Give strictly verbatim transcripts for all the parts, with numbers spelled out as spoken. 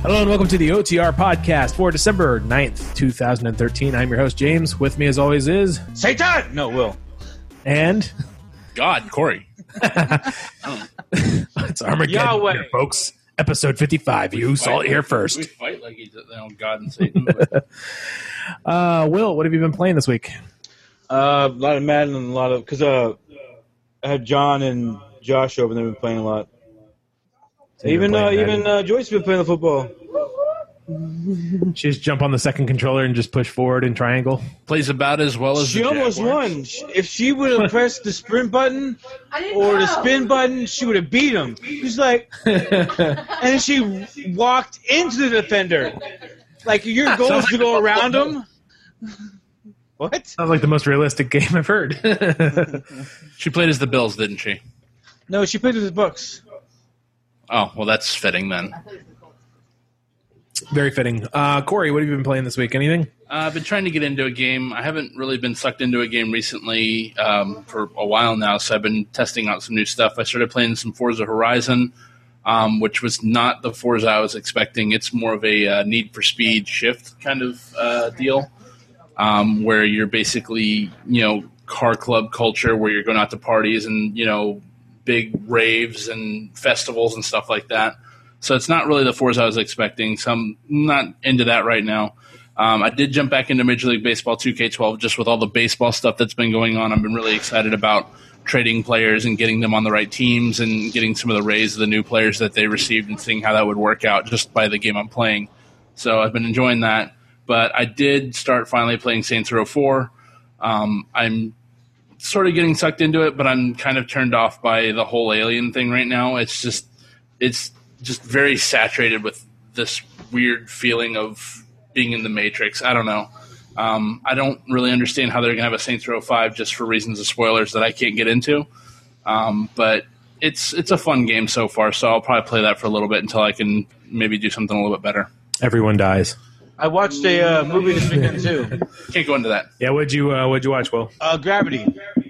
Hello and welcome to the O T R podcast for December ninth, twenty thirteen. I'm your host, James. With me, as always, is... Satan! No, Will. And... God, Corey. It's Armageddon, Yahweh. here, folks. Episode fifty-five. You saw it here first. We fight like he's you know, God and Satan. uh, Will, what have you been playing this week? Uh, a lot of Madden and a lot of... Because uh, I had John and Josh over, and they've been playing a lot. So you've been Even uh, playing even Madden. uh, Joyce has been playing the football. She just jump on the second controller and just push forward in triangle. Plays about as well as She the almost Jaguars. won. She- If she would have pressed the sprint button or the spin button, she would have beat him. She's like... and then she walked into the defender. Like, your goal is to go around him? What? Sounds like the most realistic game I've heard. She played as the Bills, didn't she? No, she played with the Bucks. Oh, well, that's fitting then. Very fitting. Uh, Corey, what have you been playing this week? Anything? Uh, I've been trying to get into a game. I haven't really been sucked into a game recently um, for a while now, so I've been testing out some new stuff. I started playing some Forza Horizon, um, which was not the Forza I was expecting. It's more of a uh, Need for Speed Shift kind of uh, deal, um, where you're basically, you know, car club culture, where you're going out to parties and, you know, big raves and festivals and stuff like that. So it's not really the Forza I was expecting, so I'm not into that right now. Um, I did jump back into Major League Baseball two K twelve just with all the baseball stuff that's been going on. I've been really excited about trading players and getting them on the right teams and getting some of the raise of the new players that they received and seeing how that would work out just by the game I'm playing. So I've been enjoying that. But I did start finally playing Saints Row four. Um, I'm sort of getting sucked into it, but I'm kind of turned off by the whole alien thing right now. It's just, it's just very saturated with this weird feeling of being in the Matrix. I don't know. Um, I don't really understand how they're going to have a Saints Row five just for reasons of spoilers that I can't get into. Um, but it's, it's a fun game so far, so I'll probably play that for a little bit until I can maybe do something a little bit better. Everyone dies. I watched a uh, movie this weekend, too. Can't go into that. Yeah, what'd you, uh, what'd you watch, Will? Uh, Gravity.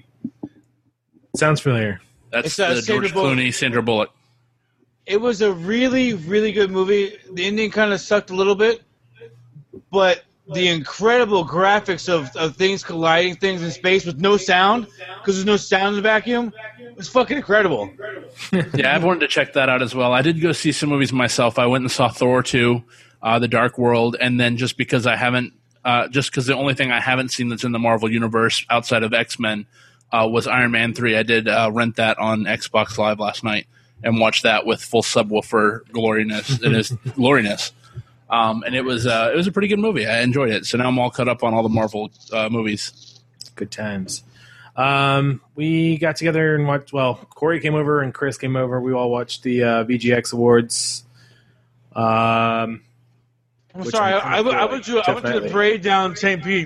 Sounds familiar. That's It's, uh, the Sandra George Bullock. Clooney, Sandra Bullock. It was a really, really good movie. The ending kind of sucked a little bit, but the incredible graphics of, of things colliding things in space with no sound, because there's no sound in the vacuum, was fucking incredible. Yeah, I've wanted to check that out as well. I did go see some movies myself. I went and saw Thor two, uh, The Dark World, and then just because I haven't, uh, just because the only thing I haven't seen that's in the Marvel Universe outside of X-Men uh, was Iron Man three. I did uh, rent that on Xbox Live last night and watched that with full subwoofer gloriness in its gloriness. Um, and it was uh, it was a pretty good movie. I enjoyed it. So now I'm all caught up on all the Marvel uh, movies. Good times. Um, we got together and watched, well, Corey came over and Chris came over. We all watched the uh, V G X Awards. Um, I'm Which sorry, I'm I, I, went- I went to I went to definitely. the parade down Saint Pete,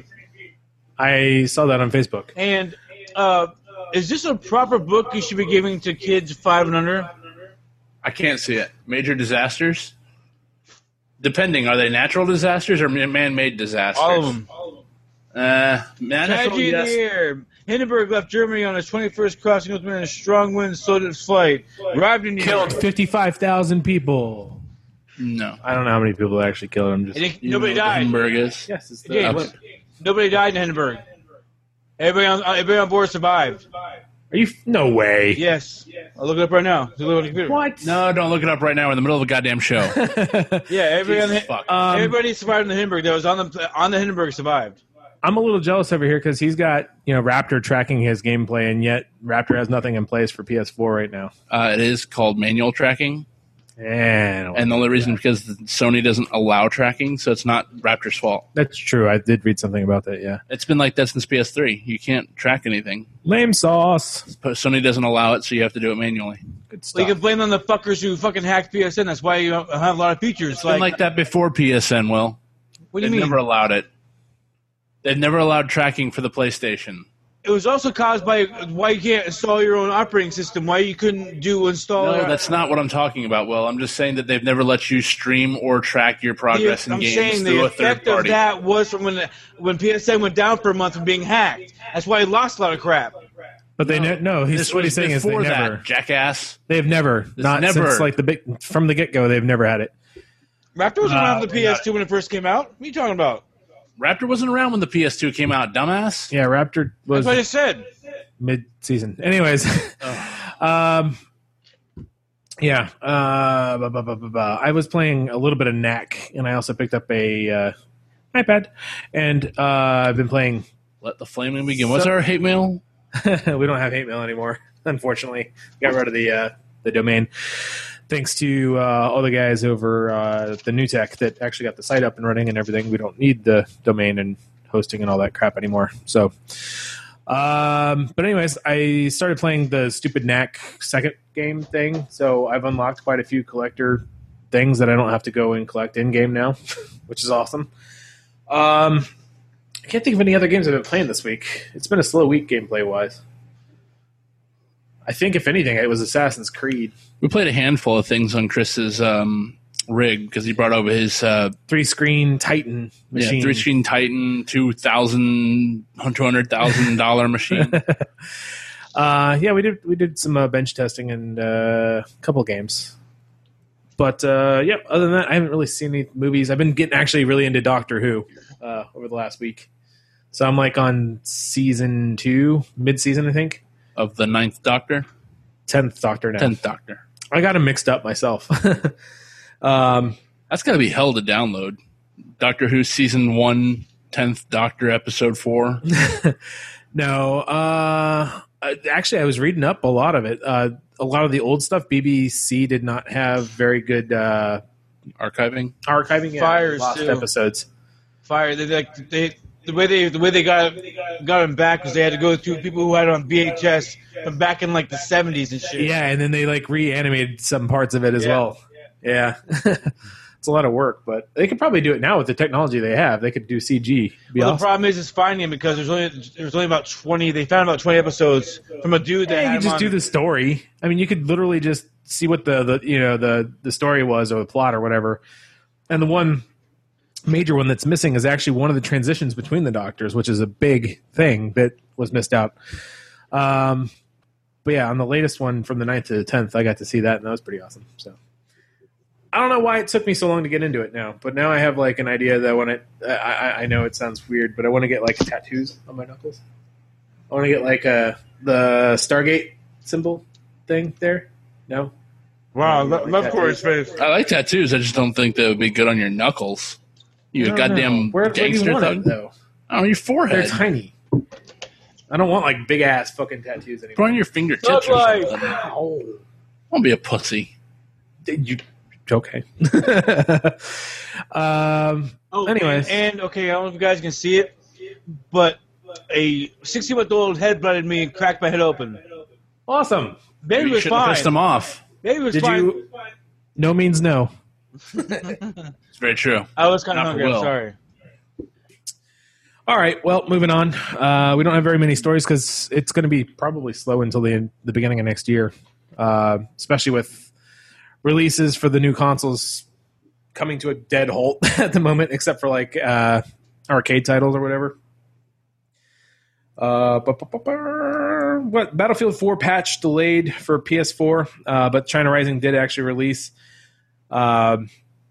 I saw that on Facebook. and uh, is this a proper book you should be giving to kids five and under? I can't see it. Major disasters? Depending, are they natural disasters or man-made disasters? All of them. Uh, natural, Tragedy in the yes. air. Hindenburg left Germany on his twenty-first crossing with a strong wind, slowed its flight. Arrived in New Killed York. fifty-five thousand people. No. I don't know how many people actually killed him. Just And it- You nobody know what died. Hindenburg is? yes, it's the James, Olymp- nobody died in Hindenburg. Everybody on, everybody on board survived. Are you? No way. Yes. I'll look it up right now. Look it up on the computer. What? No, don't look it up right now. We're in the middle of a goddamn show. Yeah, everybody, on the, Jesus fuck. Um, everybody survived in the Hindenburg. That was on the on the Hindenburg survived. I'm a little jealous over here because he's got, you know, Raptor tracking his gameplay, and yet Raptor has nothing in place for P S four right now. Uh, it is called manual tracking. And, And the only reason because Sony doesn't allow tracking, so it's not Raptor's fault. that's true. I did read something about that. Yeah. It's been like that since P S three. You can't track anything. Lame sauce. But Sony doesn't allow it, so you have to do it manually. Good Well, stuff. you can blame on the fuckers who fucking hacked P S N. That's why you don't have a lot of features. It's been Like, like that before P S N, Will. what do you They've mean? never allowed it. They've never allowed tracking for the PlayStation. It was also caused by why you can't install your own operating system. Why you couldn't do install. No, that's not what I'm talking about, Will. I'm just saying that they've never let you stream or track your progress I'm in games saying through the a third effect of party. that was from when when P S N went down for a month from being hacked. That's why he lost a lot of crap. But they no, no he's This what was he's saying is they before never. that, jackass. They've never, not never- since like the big from the get go. They've never had it. Raptor was Uh, around the we P S got two when it first came out. What are you talking about? Raptor wasn't around when the P S two came out, dumbass. Yeah, Raptor was That's what I just said. mid-season. Anyways, um, yeah, uh, blah, blah, blah, blah, blah. I was playing a little bit of Knack, and I also picked up a uh, iPad, and uh, I've been playing. Let the flaming begin. What's So- our hate mail? We don't have hate mail anymore, unfortunately. Got rid of the uh, the domain. Thanks to uh, all the guys over uh, the New Tech that actually got the site up and running and everything. We don't need the domain and hosting and all that crap anymore. So, um, but anyways, I started playing the stupid Knack second game thing. So I've unlocked quite a few collector things that I don't have to go and collect in game now, which is awesome. Um, I can't think of any other games I've been playing this week. It's been a slow week gameplay wise. I think, if anything, it was Assassin's Creed. We played a handful of things on Chris's um, rig because he brought over his uh, Three-screen Titan machine. yeah, three screen Titan two thousand two hundred thousand dollar machine. uh, yeah, we did we did some uh, bench testing and uh, a couple games. But, uh, yeah, other than that, I haven't really seen any movies. I've been getting actually really into Doctor Who uh, over the last week. So I'm, like, on season two, mid-season, I think. Of the Ninth Doctor, Tenth Doctor now. Tenth Doctor. I got them mixed up myself. um, That's got to be hell to download. Doctor Who season one, Tenth Doctor episode four. no, uh, actually, I was reading up a lot of it. Uh, a lot of the old stuff, B B C did not have very good uh, Archiving. archiving. Yeah, Fires, lost too. episodes. Fire. They like they the way they the way they got got him back was they had to go through people who had it on V H S from back in like the seventies and shit. Yeah, and then they like reanimated some parts of it as Yeah. well. Yeah. It's a lot of work, but they could probably do it now with the technology they have. They could do C G. Be Well, awesome. the problem is, is finding him because there's only there's only about twenty. They found about twenty episodes from a dude that Yeah, you had could him just on- do the story. I mean, you could literally just see what the, the you know the the story was or the plot or whatever. And the one major one that's missing is actually one of the transitions between the Doctors, which is a big thing that was missed out. Um, but yeah, on the latest one from the ninth to the tenth, I got to see that, and that was pretty awesome. So I don't know why it took me so long to get into it now, but now I have like an idea that when it, I, I, I know it sounds weird, but I want to get like tattoos on my knuckles. I want to get like a the Stargate symbol thing there. No, Wow, Yeah, lo- like love that, Corey's face. I like tattoos. I just don't think they would be good on your knuckles. You I a don't goddamn know. Where, where do you gangster want thug. it, though? Oh, your They're forehead. tiny. I don't want like big ass fucking tattoos Put anymore. on your fingertips Thug or life. something. Ow. Don't be a pussy. You okay? um. Oh, Anyways. and, and okay, I don't know if you guys can see it, but a sixty-month-old head butted me and cracked my head open. Awesome. Baby You was should have fine. pissed them off. Baby was Did fine. you? No means no. It's very true. I was kind of Not for hungry. I'm Will. sorry. All right. Well, moving on. Uh, we don't have very many stories because it's going to be probably slow until the the beginning of next year, uh, especially with releases for the new consoles coming to a dead halt at the moment, except for like uh, arcade titles or whatever. Uh, bu- bu- bu- bu- what Battlefield four patch delayed for P S four, uh, but China Rising did actually release. Um,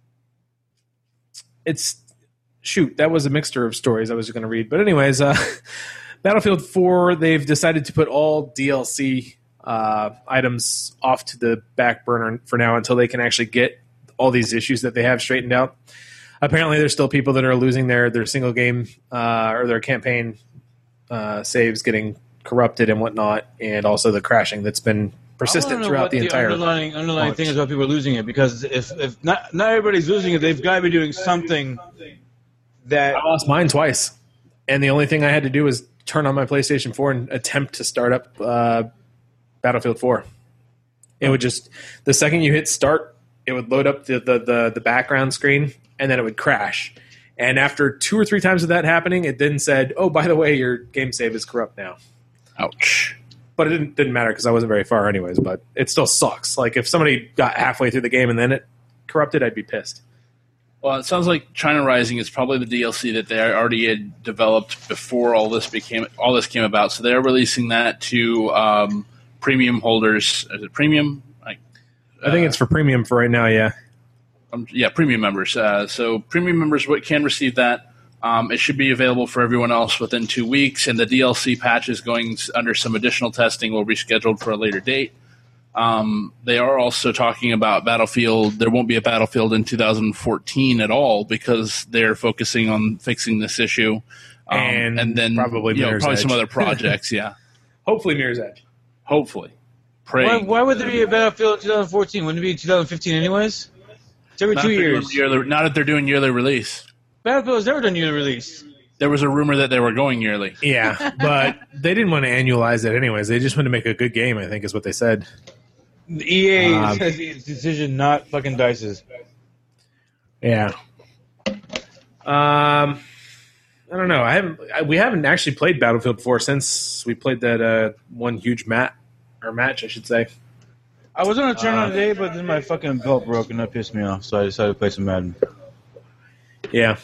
it's shoot, that was a mixture of stories I was going to read, but anyways, uh, Battlefield four, they've decided to put all D L C uh, items off to the back burner for now until they can actually get all these issues that they have straightened out. Apparently, there's still people that are losing their their single game uh, or their campaign uh, saves getting corrupted and whatnot, and also the crashing that's been persistent I wanna know throughout what the entire. underlying underlying launch. thing is why people are losing it, because if if not not everybody's losing it, they've got to be doing something that. I lost mine twice, and the only thing I had to do was turn on my PlayStation four and attempt to start up uh, Battlefield four. It would just the second you hit start, it would load up the, the the the background screen, and then it would crash. And after two or three times of that happening, it then said, "Oh, by the way, your game save is corrupt now." Ouch. But it didn't didn't matter because I wasn't very far anyways. But it still sucks. Like if somebody got halfway through the game and then it corrupted, I'd be pissed. Well, it sounds like China Rising is probably the D L C that they already had developed before all this became all this came about. So they're releasing that to um, premium holders. Is it premium? Like, I think it's for premium for right now. Yeah. um, yeah, premium members. Uh, so premium members can receive that. Um, it should be available for everyone else within two weeks, and the D L C patch is going under some additional testing. Will be scheduled for a later date. Um, they are also talking about Battlefield. There won't be a Battlefield in two thousand fourteen at all because they're focusing on fixing this issue. Um, and, and then probably, you know, probably Edge. some other projects, yeah. Hopefully Mirror's Edge. Hopefully. Why, Praying. why would there be a Battlefield in twenty fourteen? Wouldn't it be twenty fifteen anyways? It's every Not two if they're years. doing Yearly, not if they're doing yearly release. Battlefield's never done yearly release. There was a rumor that they were going yearly. Yeah, but they didn't want to annualize it anyways. They just wanted to make a good game, I think is what they said. E A Um, decision, not fucking Dice's. Yeah. Um, I don't know. I haven't. I, we haven't actually played Battlefield four since we played that uh, one huge mat or match, I should say. I was going to turn Uh, on today, but then my fucking belt broke and that pissed me off, so I decided to play some Madden. Yeah.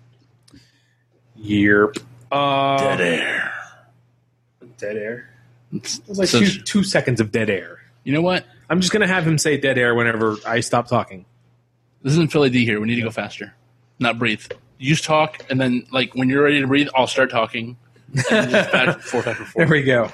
Yerp. Uh, Dead air. Dead air. It was like So- two, two seconds of dead air. You know what? I'm just gonna have him say dead air whenever I stop talking. This isn't Philly D here. We need to go faster. Not breathe. You just talk, and then, like, when you're ready to breathe, I'll start talking. And then just back and forth, back and There forth. we go.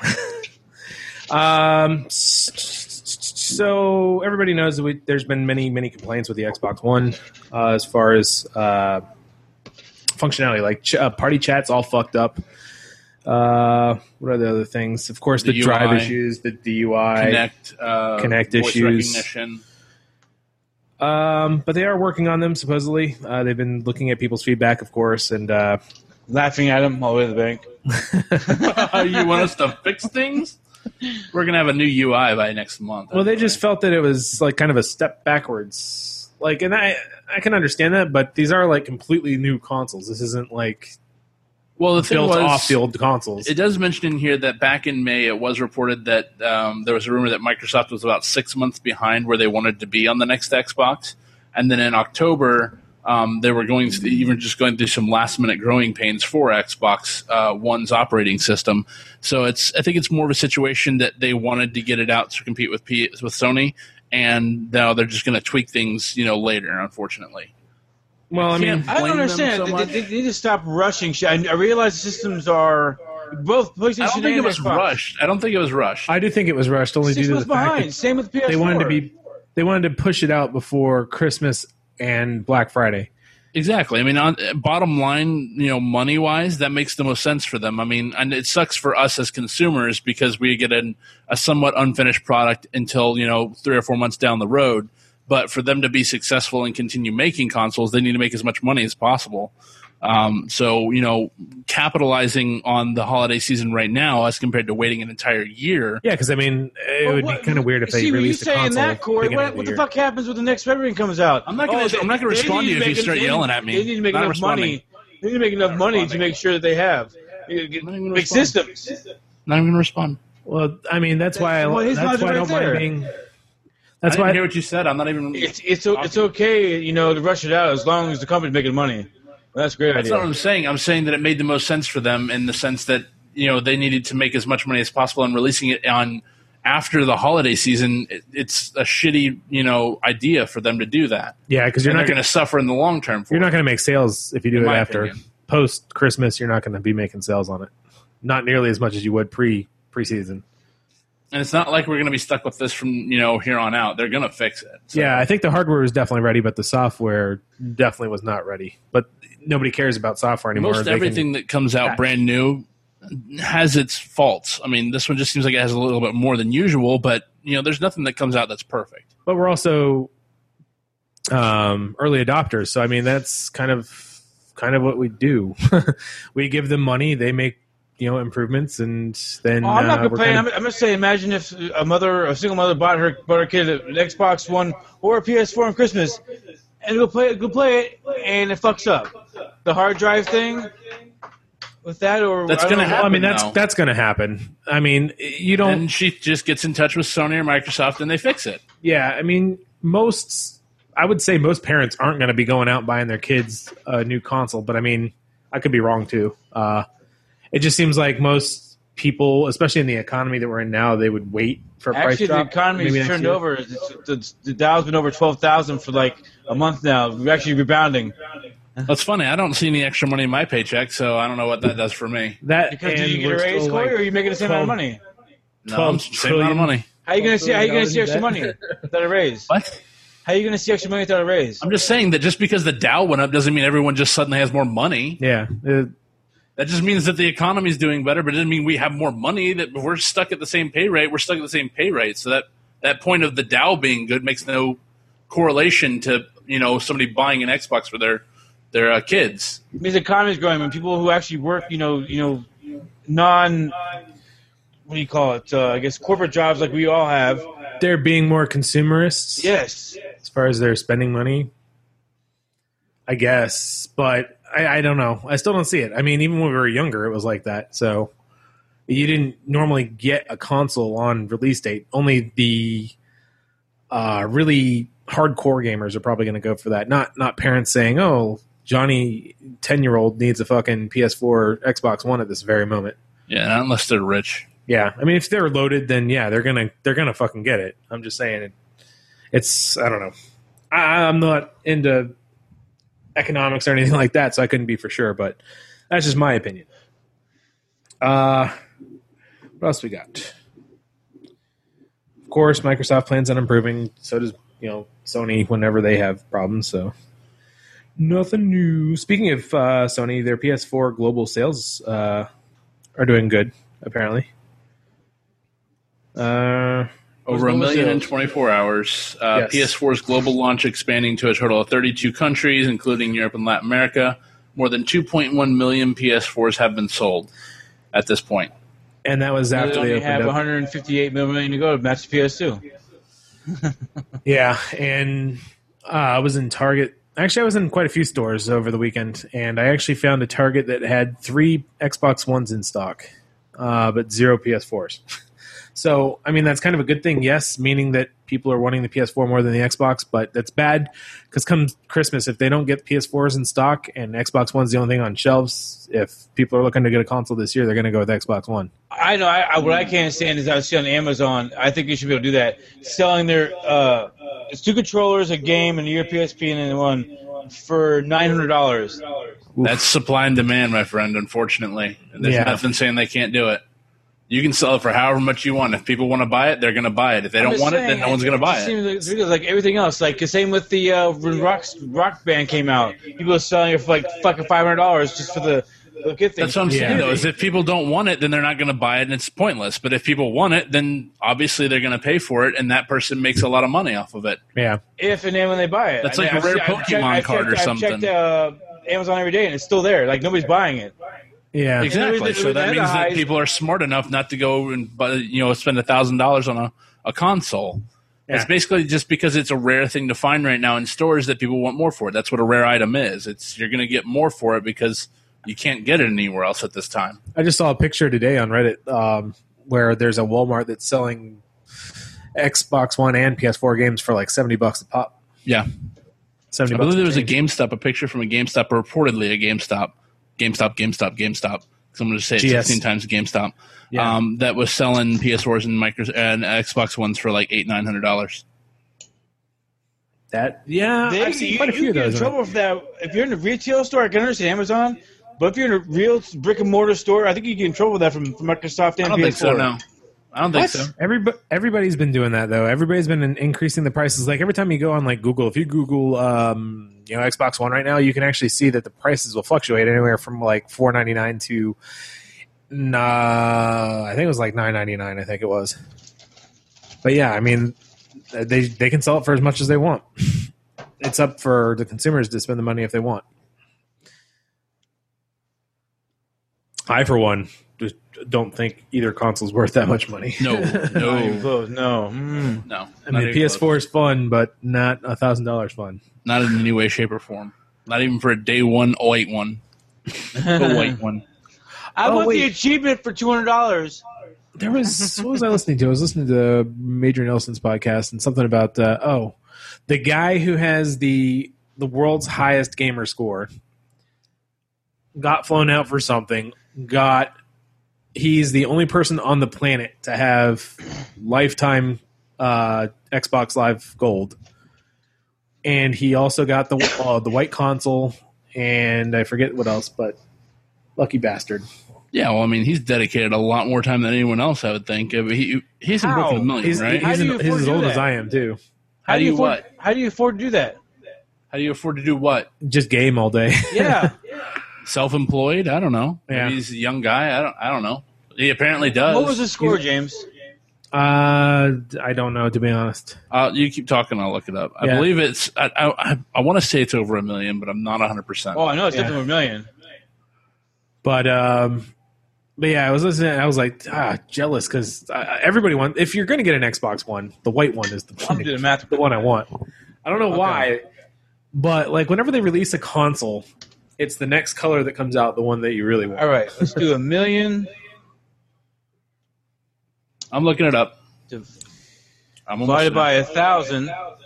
um, s- so everybody knows that we, there's been many, many complaints with the Xbox One uh, as far as uh, functionality. Like ch- uh, party chat's all fucked up. Uh, what are the other things? Of course, the, The drive U I, issues, the D U I, Connect, uh, Connect voice issues. recognition. Um, but they are working on them supposedly. Uh, they've been looking at people's feedback, of course, and uh, Laughing at him all the way to the bank. You want us to fix things? We're gonna have a new U I by next month. well, they just felt that it was like kind of a step backwards. Like, and I I can understand that, but these are like completely new consoles. This isn't like well, the thing built was, off the old consoles. It does mention in here that back in May, it was reported that um, there was a rumor that Microsoft was about six months behind where they wanted to be on the next Xbox, and then in October, um, they were going to even just going through some last minute growing pains for Xbox uh, One's operating system. So it's I think it's more of a situation that they wanted to get it out to compete with P- with Sony, and now they're just going to tweak things, you know, later. Unfortunately. well, I mean, can't I don't blame them understand. so they, much. they, they need to stop rushing shit. I, I realize systems are both PlayStation I don't think it and was Xbox. rushed. I don't think it was rushed. I do think it was rushed only Six due to months the fact behind. that Same with P S four. they wanted to be they wanted to push it out before Christmas and Black Friday. Exactly. I mean, on, bottom line, you know, money wise, that makes the most sense for them. I mean, and it sucks for us as consumers because we get an, a somewhat unfinished product until, you know, three or four months down the road. But for them to be successful and continue making consoles, they need to make as much money as possible. Um, so, you know, capitalizing on the holiday season right now as compared to waiting an entire year. Yeah, because I mean, it Well, would what- be kind of weird if they see, when released you a saying console. that, Corey, beginning what, of what the the year. fuck happens when the next February comes out? I'm not gonna- they- I'm not gonna they respond need to you if you make- start they yelling need- at me. They need to make Not enough responding. money. They need to make enough money to make sure that they have You get- not even gonna make respond. systems. Not even going to respond. Well, I mean, that's why I, Well, his that's logic why I right don't mind there. being. I That's didn't why hear what you said. I'm not even. It's it's o- it's okay, you know, to rush it out as long as the company's making money. That's a great That's idea. not what I'm saying. I'm saying that it made the most sense for them in the sense that, you know, they needed to make as much money as possible, and releasing it on after the holiday season, it, it's a shitty, you know, idea for them to do that. yeah, because you're And not they're going going to suffer in the long term for you're it. not going to make sales if you do In it my after opinion. post Christmas. You're not going to be making sales on it. Not nearly as much as you would pre preseason. And it's not like we're going to be stuck with this from, you know, here on out. They're going to fix it. So- Yeah, I think the hardware was definitely ready, but the software definitely was not ready. But nobody cares about software anymore. Most They can- everything that comes out patch. brand new has its faults. I mean, this one just seems like it has a little bit more than usual, but, you know, there's nothing that comes out that's perfect. but we're also um, early adopters. So I mean, that's kind of kind of what we do. We give them money, they make you know improvements, and then Oh, I'm not uh, we're complaining. kind of- I'm, I'm just saying. Imagine if a mother, a single mother, bought her bought her kid an Xbox One or a P S four on Christmas, and go play it, go play it, and it fucks up. The hard drive thing with that, or That's I don't gonna know. Well, I mean, happen that's now. that's going to happen. I mean, you don't. And she just gets in touch with Sony or Microsoft and they fix it. Yeah, I mean, most. I would say most parents aren't going to be going out and buying their kids a new console, but I mean, I could be wrong too. Uh, it just seems like most people, especially in the economy that we're in now, they would wait for a price Actually, drop. the economy's maybe next turned year. over. It's, it's, the Dow's been over twelve thousand for like a month now. We're actually rebounding. That's funny. I don't see any extra money in my paycheck, so I don't know what that does for me. That Because and did you get a we're raise, still, Corey, like, or are you making the same amount of twelve money? No, twelve I'm same amount of money. How are you gonna see? How are you gonna see extra Dollars money in without a raise? What? How are you gonna see extra money without a raise? I'm just saying that just because the Dow went up doesn't mean everyone just suddenly has more money. Yeah, uh, That just means that the economy is doing better, but it doesn't mean we have more money. That we're stuck at the same pay rate. We're stuck at the same pay rate. So that, that point of the Dow being good makes no correlation to, you know, somebody buying an Xbox for their their uh, kids. It means the economy's growing when people who actually work, you know, you know, non, what do you call it? Uh, I guess corporate jobs like we all have. they're being more consumerists. Yes. As far as their spending money, I guess, but I, I don't know. I still don't see it. I mean, even when we were younger, it was like that. So you didn't normally get a console on release date. Only the uh, really hardcore gamers are probably going to go for that. Not not parents saying, "Oh, Johnny, ten year old needs a fucking P S four or Xbox One at this very moment." Yeah, not unless they're rich. Yeah, I mean, if they're loaded, then yeah, they're gonna they're gonna fucking get it. I'm just saying it. It's I don't know. I, I'm not into economics or anything like that, so I couldn't be for sure. But that's just my opinion. Uh, what else we got? Of course, Microsoft plans on improving. So does you know Sony whenever they have problems. So nothing new. Speaking of uh, Sony, their P S four global sales uh, are doing good. Apparently, uh, Over a global million in sales? twenty-four hours. Uh, Yes. P S four's global launch expanding to a total of thirty-two countries, including Europe and Latin America. More than two point one million P S fours have been sold at this point. and that was They after they only have opened up. one hundred fifty-eight million to go to match the P S two. Yeah, and uh, I was in Target. Actually, I was in quite a few stores over the weekend, and I actually found a Target that had three Xbox Ones in stock, uh, but zero P S fours. So, I mean, that's kind of a good thing, yes, meaning that people are wanting the P S four more than the Xbox, but that's bad because come Christmas, if they don't get P S fours in stock and Xbox One's the only thing on shelves, if people are looking to get a console this year, they're going to go with Xbox One. I know. I, I, what I can't stand is I see on Amazon. I think you should be able to do that. Selling their uh, it's two controllers, a game, and your P S P, and then one for nine hundred dollars. That's supply and demand, my friend, unfortunately. And there's Yeah. nothing saying they can't do it. You can sell it for however much you want. If people want to buy it, they're going to buy it. If they don't want it, then no one's going to buy it. Seems like, it's ridiculous, like everything else. Like the same with the uh, when rock rock band came out. People are selling it for like fucking five hundred dollars just for the, the good thing. That's what I'm Yeah. saying, though, is if people don't want it, then they're not going to buy it, and it's pointless. But if people want it, then obviously they're going to pay for it, and that person makes a lot of money off of it. Yeah. If and then when they buy it, That's I like mean, a rare I've- I've Pokemon checked- I've card checked- or I've checked, something. uh, Amazon every day, and it's still there. Like nobody's buying it. Yeah. Exactly. With- So with that the means that highs- people are smart enough not to go and buy, you know, spend a thousand dollars on a, a console. Yeah. It's basically just because it's a rare thing to find right now in stores that people want more for it. That's what a rare item is. It's you're going to get more for it because you can't get it anywhere else at this time. I just saw a picture today on Reddit um, where there's a Walmart that's selling Xbox One and P S four games for like seventy bucks a pop. Yeah. seventy I bucks. believe there was a change. GameStop, a picture from a GameStop, or reportedly a GameStop, GameStop, GameStop, GameStop. Someone just say it G S. sixteen times GameStop. Yeah. Um, that was selling P S fours and micro and Xbox Ones for like eight nine hundred dollars. That yeah, They, I've seen you, quite a you few of get in those. trouble for that. If you're in a retail store, I can understand Amazon, but if you're in a real brick and mortar store, I think you get in trouble with that from, from Microsoft and I don't P think S four. so. No, I don't think What? so. Everybody, everybody's been doing that though. Everybody's been in- increasing the prices. Like every time you go on like Google, if you Google, um, you know, Xbox One right now, you can actually see that the prices will fluctuate anywhere from like four ninety nine to, nah, I think it was like nine ninety nine. I think it was. But yeah, I mean, they they can sell it for as much as they want. It's up for the consumers to spend the money if they want. I, for one, just don't think either console's worth that much money. No, Not even no, close. No. Mm. no. I not mean, even P S four close. is fun, but not a thousand dollars fun. Not in any way, shape, or form. Not even for a day one white one. A white one. I Oh, want wait. the achievement for two hundred dollars. There was what was I listening to? I was listening to Major Nelson's podcast and something about uh, oh, the guy who has the the world's highest gamer score got flown out for something, got he's the only person on the planet to have lifetime uh, Xbox Live Gold, and he also got the uh, the white console, and I forget what else, but lucky bastard. Yeah, well, I mean, he's dedicated a lot more time than anyone else, I would think. I mean, he he hasn't How? broken a million, He's, right? he's, do you an, he's afford as to do old that? as I am too. How do you afford, what? How do you afford to do that? How do you afford to do what? Just game all day. Yeah. Self-employed? I don't know. Maybe Yeah. he's a young guy. I don't. I don't know. He apparently does. What was the score, James? Uh, I don't know, to be honest. Uh, you keep talking. I'll look it up. I Yeah. believe it's. I I, I want to say it's over a million, but I'm not one hundred percent. Oh, I know it's Yeah. definitely a million. But um, but yeah, I was listening. I was like, ah, jealous because uh, everybody wants. If you're going to get an Xbox One, the white one is the I'm doing math. the one I want. I don't know Okay. why, but like whenever they release a console, it's the next color that comes out, the one that you really want. All right, let's do a million. I'm looking it up. I'm almost Divided there. by a thousand.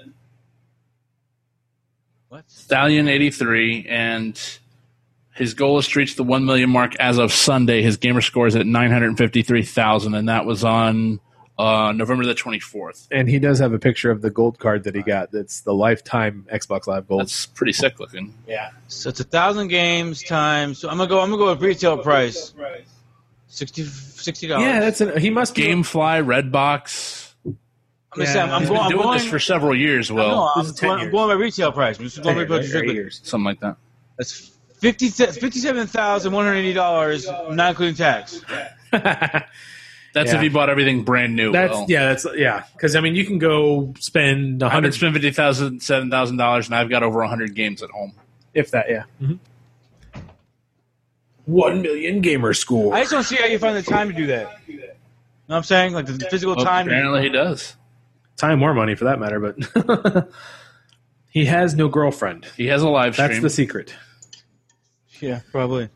What? Stallion eighty-three, and his goal is to reach the one million mark as of Sunday. His gamer score is at nine hundred fifty-three thousand, and that was on uh, November the twenty-fourth. And he does have a picture of the gold card that he got. That's the lifetime Xbox Live Gold. That's pretty sick looking. Yeah. So it's a thousand games times. So I'm gonna go. I'm gonna go with retail price. Sixty sixty dollars. Yeah, that's an, he must be. Gamefly, Redbox. I'm gonna Yeah. say I'm, I'm He's going. been I'm doing going this for several years. I Well, know, I'm, This is ten going, I'm years. going by retail price. I'm just going by Eight retail price. years. something like that. That's fifty fifty-seven thousand one hundred eighty dollars, not including tax. That's Yeah. if you bought everything brand new. That's Will. yeah, that's yeah. Because I mean, you can go spend a I haven't hundred, spent fifty thousand, seven thousand dollars, and I've got over a hundred games at home. if that. Yeah. One million gamer score. I just don't see how you find the time to do that. You know what I'm saying? Like the physical Well, time. apparently, he does. Time or money for that matter, but he has no girlfriend. He has a live stream. That's the secret. Yeah, probably.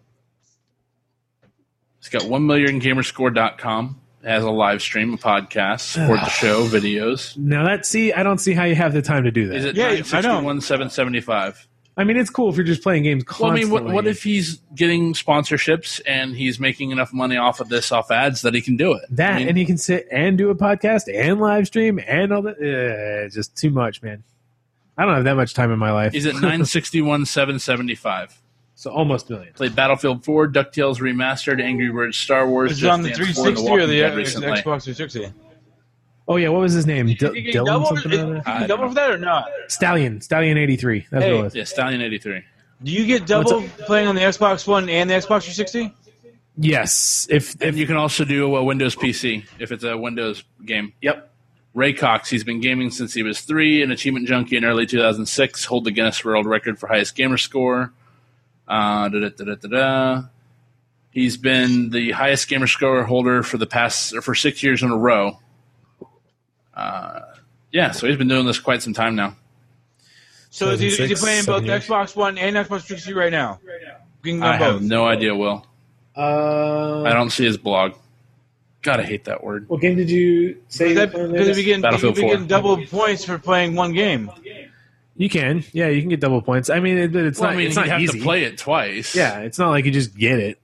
He's got one million gamerscore dot com. It has a live stream, a podcast, support the show, videos. Now that see, I don't see how you have the time to do that. Is it Yeah, I nine sixty-one, seven seventy-five? I mean, it's cool if you're just playing games Well, I constantly. mean, what, what if he's getting sponsorships and he's making enough money off of this, off ads, that he can do it? that, I mean, and he can sit and do a podcast and live stream and all that? Uh, it's just too much, man. I don't have that much time in my life. he's at nine sixty-one, seven seventy-five. So almost a million. Played Battlefield four, DuckTales Remastered, Angry Birds, Star Wars, Is it on the Just Dance three four, and sixty or Walking the Dead uh, recently. Xbox three sixty? Oh yeah, what was his name? D- You get Dylan double, something. you or other? get double for that or not? Stallion, Stallion eighty-three. That's Hey. what it was. Yeah, Stallion eighty-three. Do you get double playing on the Xbox One and the Xbox three sixty? Yes, if And if you can also do a Windows P C if it's a Windows game. yep. Ray Cox, he's been gaming since he was three, an achievement junkie in early two thousand six, hold the Guinness World Record for highest gamer score. Uh, da, da, da, da, da, da. He's been the highest gamer score holder for the past or for six years in a row. Uh, yeah, so he's been doing this quite some time now. So is he, is he twenty-six, playing both seven years. Xbox One and Xbox three sixty right now? You can go I have both. no idea, Will. Uh, I don't see his blog. God, I hate that word. What game did you say? Because you were playing you'd be latest? getting, Battlefield you'd be four. getting double points for playing one game. You can, yeah, you can get double points. I mean, it, it's Well, not. I mean, it's you not have easy. to play it twice. Yeah, it's not like you just get it.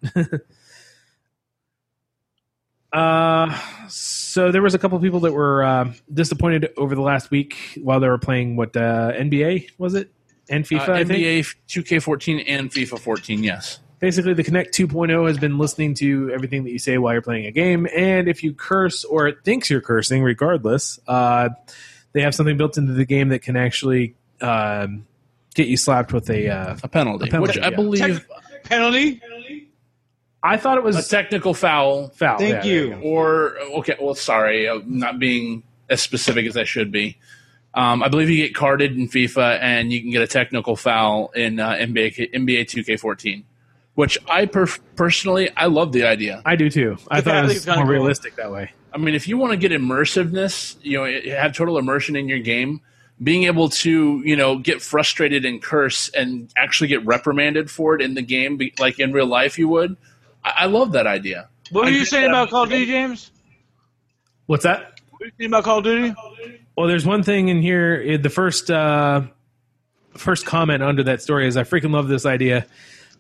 uh, so there was a couple people that were uh, disappointed over the last week while they were playing what uh, N B A was it and FIFA? Uh, I N think B A two K fourteen and FIFA fourteen, yes. basically the Kinect two point oh has been listening to everything that you say while you're playing a game, and if you curse or it thinks you're cursing, regardless, uh, they have something built into the game that can actually um, get you slapped with a. Uh, A penalty, A penalty, which I yeah. believe Penalty? I thought it was a technical foul. foul. Thank yeah, there you. go. Or okay, well, sorry, I'm not being as specific as I should be. Um, I believe you get carded in FIFA, and you can get a technical foul in uh, N B A N B A two K fourteen, which I per- personally I love the idea. I do too. I Yeah, thought I it think was it's kinda more cool. realistic that way. I mean, if you want to get immersiveness, you know, have total immersion in your game, being able to, you know, get frustrated and curse and actually get reprimanded for it in the game, be- like in real life you would, I, I love that idea. What were I you think saying that- about Call of Duty, James? What's that? What were you saying about Call of Duty? Well, there's one thing in here. eh, The first uh, first comment under that story is I freaking love this idea.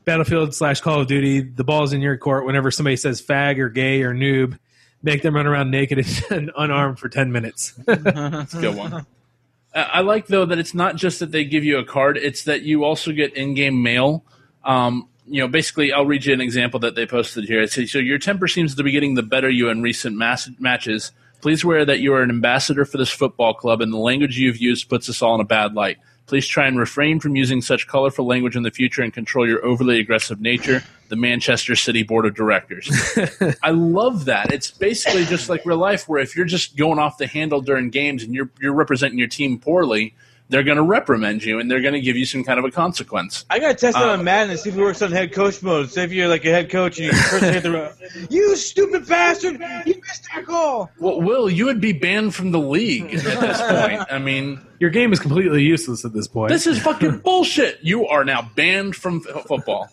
Battlefield slash Call of Duty, the ball's in your court whenever somebody says fag or gay or noob. Make them run around naked and unarmed for ten minutes. That's a good one. I like, though, that it's not just that they give you a card. It's that you also get in-game mail. Um, you know, basically, I'll read you an example that they posted here. It says, so your temper seems to be getting the better you in recent mass- matches. Please aware that you are an ambassador for this football club, and the language you've used puts us all in a bad light. Please try and refrain from using such colorful language in the future and control your overly aggressive nature. The Manchester City Board of Directors. I love that. It's basically just like real life, where if you're just going off the handle during games and you're you're representing your team poorly, they're going to reprimand you and they're going to give you some kind of a consequence. I got to test it Uh, on Madden and see if it works on head coach mode. Say if you're like a head coach and you first hit the road. You stupid bastard! You missed that goal! Well, Will, you would be banned from the league at this point. I mean, Your game is completely useless at this point. this is fucking bullshit. You are now banned from f- football.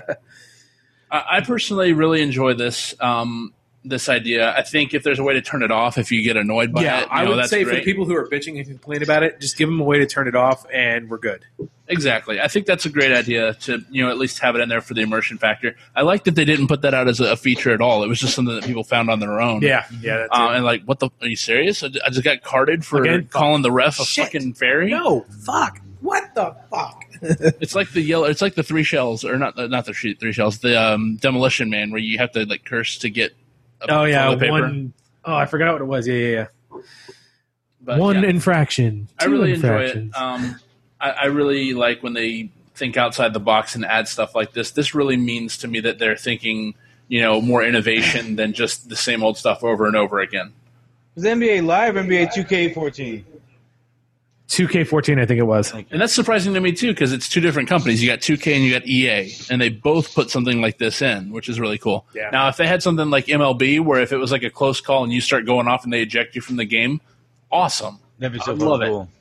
I, I personally really enjoy this um, this idea. I think if there's a way to turn it off if you get annoyed by yeah, it, you I know, would that's say great. for people who are bitching and complain about it, just give them a way to turn it off, and we're good. Exactly. I think that's a great idea to, you know, at least have it in there for the immersion factor. I like that they didn't put that out as a, a feature at all. It was just something that people found on their own. Yeah, yeah. That's Uh, it. and like, what the? Are you serious? I I just got carded for Again? calling the ref a Shit. fucking fairy. No, fuck. What the fuck? It's like the yellow. It's like the three shells, or not not the three three shells. The um, Demolition Man, where you have to like curse to get. A Oh yeah, toilet paper. one oh I forgot what it was. Yeah, yeah, yeah. But, one yeah. infraction. I Two really enjoy infractions. it. Um, I, I really like when they think outside the box and add stuff like this. This really means to me that they're thinking, you know, more innovation than just the same old stuff over and over again. Was N B A Live or N B A two K fourteen? two K fourteen, I think it was. And that's surprising to me, too, because it's two different companies. You got two K and you got E A, and they both put something like this in, which is really cool. Yeah. Now, if they had something like M L B, where if it was like a close call and you start going off and they eject you from the game, awesome. That'd be so I love it. cool.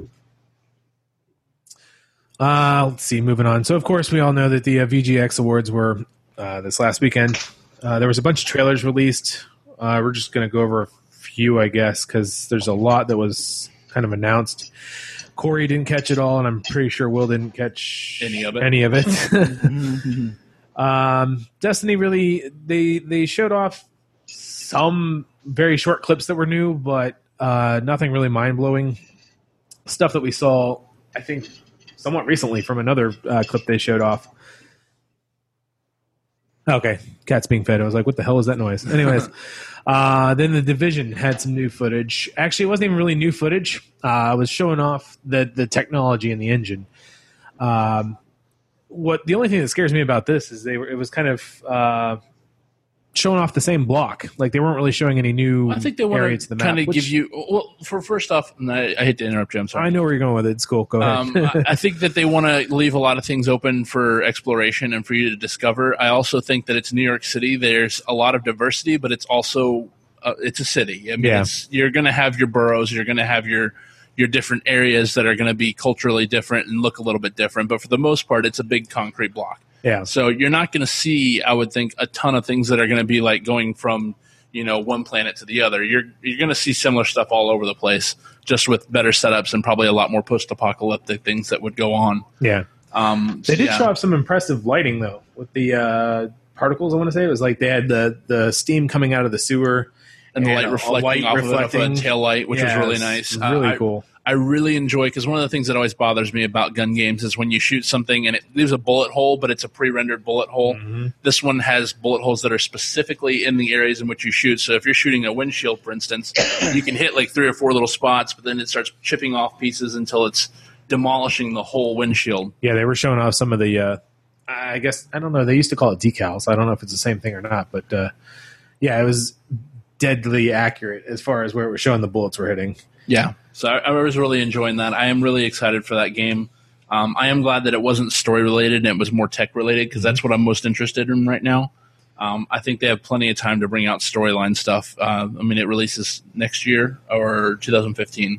Uh, let's see, moving on. So, of course, we all know that the uh, V G X Awards were uh, this last weekend. Uh, there was a bunch of trailers released. Uh, we're just going to go over a few, I guess, because there's a lot that was kind of announced. Corey didn't catch it all, and I'm pretty sure Will didn't catch Any of it. Any of it. um, Destiny really, they they showed off some very short clips that were new, but uh, nothing really mind-blowing. Stuff that we saw, I think, somewhat recently from another uh, clip they showed off. Okay, cat's being fed. I was like, what the hell is that noise? Anyways, uh, then The Division had some new footage. Actually, it wasn't even really new footage. Uh, it was showing off the, the technology in the engine. Um, what the only thing that scares me about this is they were it was kind of uh, showing off the same block. Like they weren't really showing any new I think they area want to to the map. kind of which- give you. Well, for first off, and I, I hate to interrupt you. I'm sorry. I know where you're going with it. It's cool. Go ahead. Um, I, I think that they want to leave a lot of things open for exploration and for you to discover. I also think that it's New York City. There's a lot of diversity, but it's also uh, it's a city. I mean, Yeah. it's, you're going to have your boroughs. You're going to have your your different areas that are going to be culturally different and look a little bit different. But for the most part, it's a big concrete block. yeah. So you're not going to see, I would think, a ton of things that are going to be like going from, you know, one planet to the other. You're you're going to see similar stuff all over the place, just with better setups and probably a lot more post-apocalyptic things that would go on. Yeah. Um, They did yeah. show off some impressive lighting though with the uh, particles. I want to say it was like they had the the steam coming out of the sewer and the and light a- a reflecting light off reflecting. of it, a tail light, which Yeah, was really it nice. Really Uh, I- cool. I really enjoy, because one of the things that always bothers me about gun games is when you shoot something and it leaves a bullet hole, but it's a pre-rendered bullet hole. Mhm. This one has bullet holes that are specifically in the areas in which you shoot. So if you're shooting a windshield, for instance, you can hit like three or four little spots, but then it starts chipping off pieces until it's demolishing the whole windshield. Yeah, they were showing off some of the. Uh, I guess I don't know. They used to call it decals. I don't know if it's the same thing or not, but uh, yeah, it was deadly accurate as far as where it was showing the bullets were hitting. Yeah. So I, I was really enjoying that. I am really excited for that game. Um, I am glad that it wasn't story related and it was more tech related, because that's what I'm most interested in right now. Um, I think they have plenty of time to bring out storyline stuff. Uh, I mean, it releases next year or two thousand fifteen.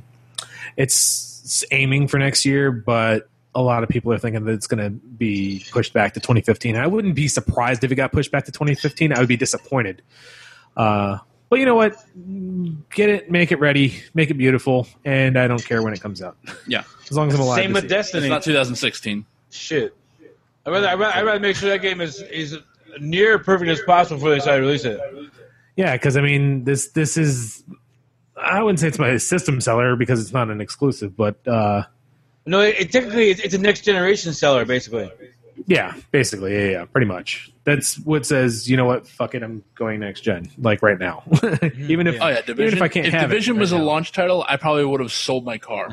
It's, it's aiming for next year, but a lot of people are thinking that it's going to be pushed back to twenty fifteen. I wouldn't be surprised if it got pushed back to twenty fifteen. I would be disappointed. Uh, but you know what? Get it, make it ready, make it beautiful, and I don't care when it comes out. Yeah. As long as I'm alive. Same to with see it. It's Destiny. not two thousand sixteen. Shit. I'd rather, I'd rather, I'd rather make sure that game is, is near perfect as possible before they decide to release it. Yeah, because I mean, this this is I wouldn't say it's my system seller because it's not an exclusive, but uh, no, it, it technically it's, it's a next generation seller, basically. Yeah, basically, yeah, yeah, pretty much. That's what says, you know what, fuck it, I'm going next gen, like right now. even if, oh yeah, Division. Even if I can't if have Division it right was a now. launch title, I probably would have sold my car.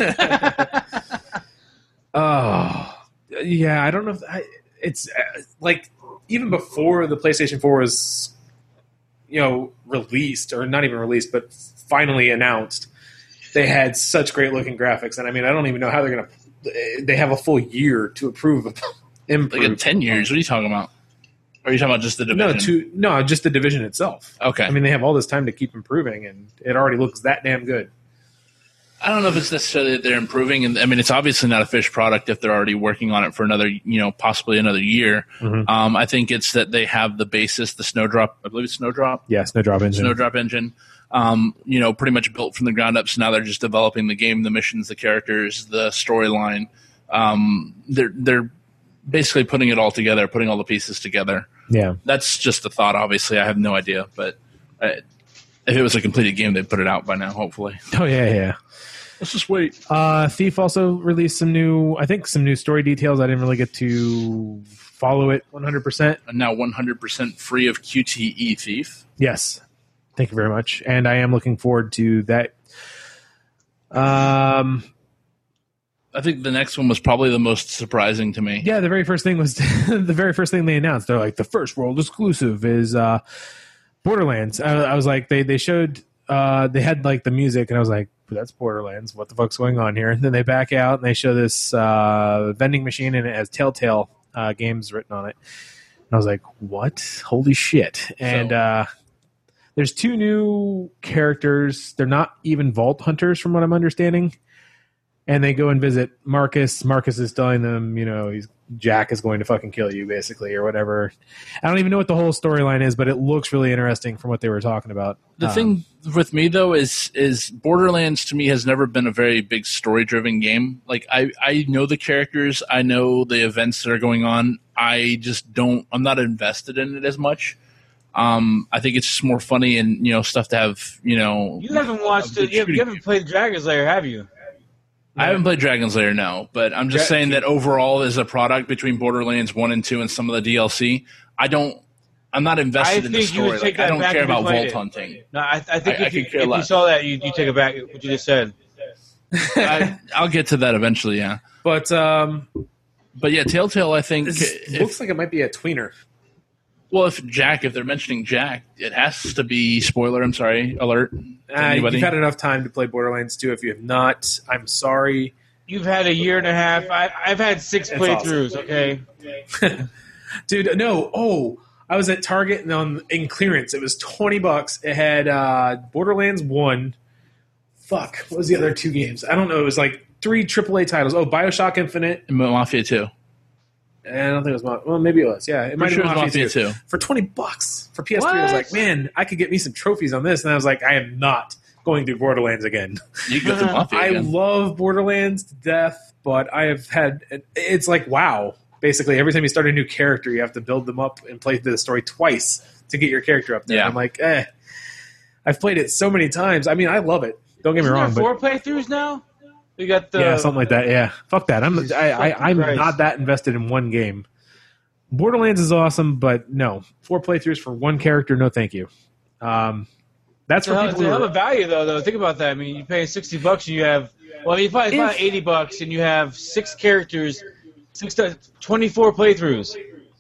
Oh, yeah, I don't know if I, it's uh, like even before the PlayStation four was, you know, released or not even released, but finally announced, they had such great looking graphics, and I mean, I don't even know how they're gonna. They have a full year to approve of. Improve. Like in ten years? What are you talking about? Or are you talking about just the Division? No, to, no, just the Division itself. Okay. I mean, they have all this time to keep improving, and it already looks that damn good. I don't know if it's necessarily that they're improving, and I mean, it's obviously not a finished product if they're already working on it for another, you know, possibly another year. Mm-hmm. Um, I think it's that they have the basis, the Snowdrop, I believe it's Snowdrop. Yeah, Snowdrop engine. Snowdrop engine. Um, you know, pretty much built from the ground up. So now they're just developing the game, the missions, the characters, the storyline. Um, they're they're basically putting it all together, putting all the pieces together. Yeah, that's just a thought. Obviously, I have no idea, but I, if it was a completed game, they'd put it out by now. Hopefully. Oh yeah, yeah. Let's just wait. Uh, Thief also released some new, I think, some new story details. I didn't really get to follow it one hundred percent. And now one hundred percent free of Q T E Thief. Yes, thank you very much, and I am looking forward to that. Um. I think the next one was probably the most surprising to me. Yeah, the very first thing was the very first thing they announced. They're like, the first world exclusive is uh, Borderlands. I, I was like, they they showed, uh, they had like the music, and I was like, that's Borderlands. What the fuck's going on here? And then they back out and they show this uh, vending machine, and it has Telltale uh, Games written on it. And I was like, what? Holy shit! And So- uh, there's two new characters. They're not even Vault Hunters, from what I'm understanding. And they go and visit Marcus. Marcus is telling them, you know, he's Jack is going to fucking kill you, basically, or whatever. I don't even know what the whole storyline is, but it looks really interesting from what they were talking about. The Um, thing with me though is is Borderlands to me has never been a very big story driven game. Like I, I know the characters, I know the events that are going on. I just don't I'm not invested in it as much. Um, I think it's just more funny and you know stuff to have. You know, You haven't watched it. You haven't, you haven't played Dragon's Lair, have you? I haven't played Dragon's Lair, no, but I'm just Dra- saying that overall, as a product between Borderlands one and two and some of the D L C, I don't. I'm not invested I in the think you would story. take Like, I that don't back care if you about played vault it. hunting. No, I, I think I- I if, you, could care if you less. saw that, you, you take it back. What you just said. I, I'll get to that eventually, yeah. But um, But yeah, Telltale, I think. this if- looks like it might be a tweener. well, if Jack, if they're mentioning Jack, it has to be spoiler. I'm sorry, alert. to Uh, anybody. you've had enough time to play Borderlands two. If you have not, I'm sorry. You've had a year and a half. I, I've had six That's playthroughs. Okay. Dude, no. Oh, I was at Target and on in clearance. It was twenty bucks. It had uh, Borderlands one. Fuck, what was the other two games? I don't know. It was like three triple A titles. Oh, BioShock Infinite. And Mafia two. And I don't think it was Mafia. Well, maybe it was. Yeah, it might Pretty have sure been it Mafia, was Mafia two. two. For twenty bucks for P S three. I was What? like, man, I could get me some trophies on this. And I was like, I am not going through Borderlands again. You can go through Mafia I again. love Borderlands to death, but I have had it's like WoW. Basically, every time you start a new character, you have to build them up and play the story twice to get your character up there. Yeah. I'm like, eh. I've played it so many times. I mean, I love it. Don't get me Isn't wrong, there but four playthroughs now? We got the yeah, something like that. Yeah, fuck that. I'm Jesus I, I, fucking I'm Christ. not that invested in one game. Borderlands is awesome, but no, four playthroughs for one character. No, thank you. Um, that's It's a for hell, people it's a who hell are, of a value, though. Though think about that. I mean, you pay sixty bucks, and you have well, I mean, probably, If- probably eighty bucks, and you have six characters, six to twenty-four playthroughs.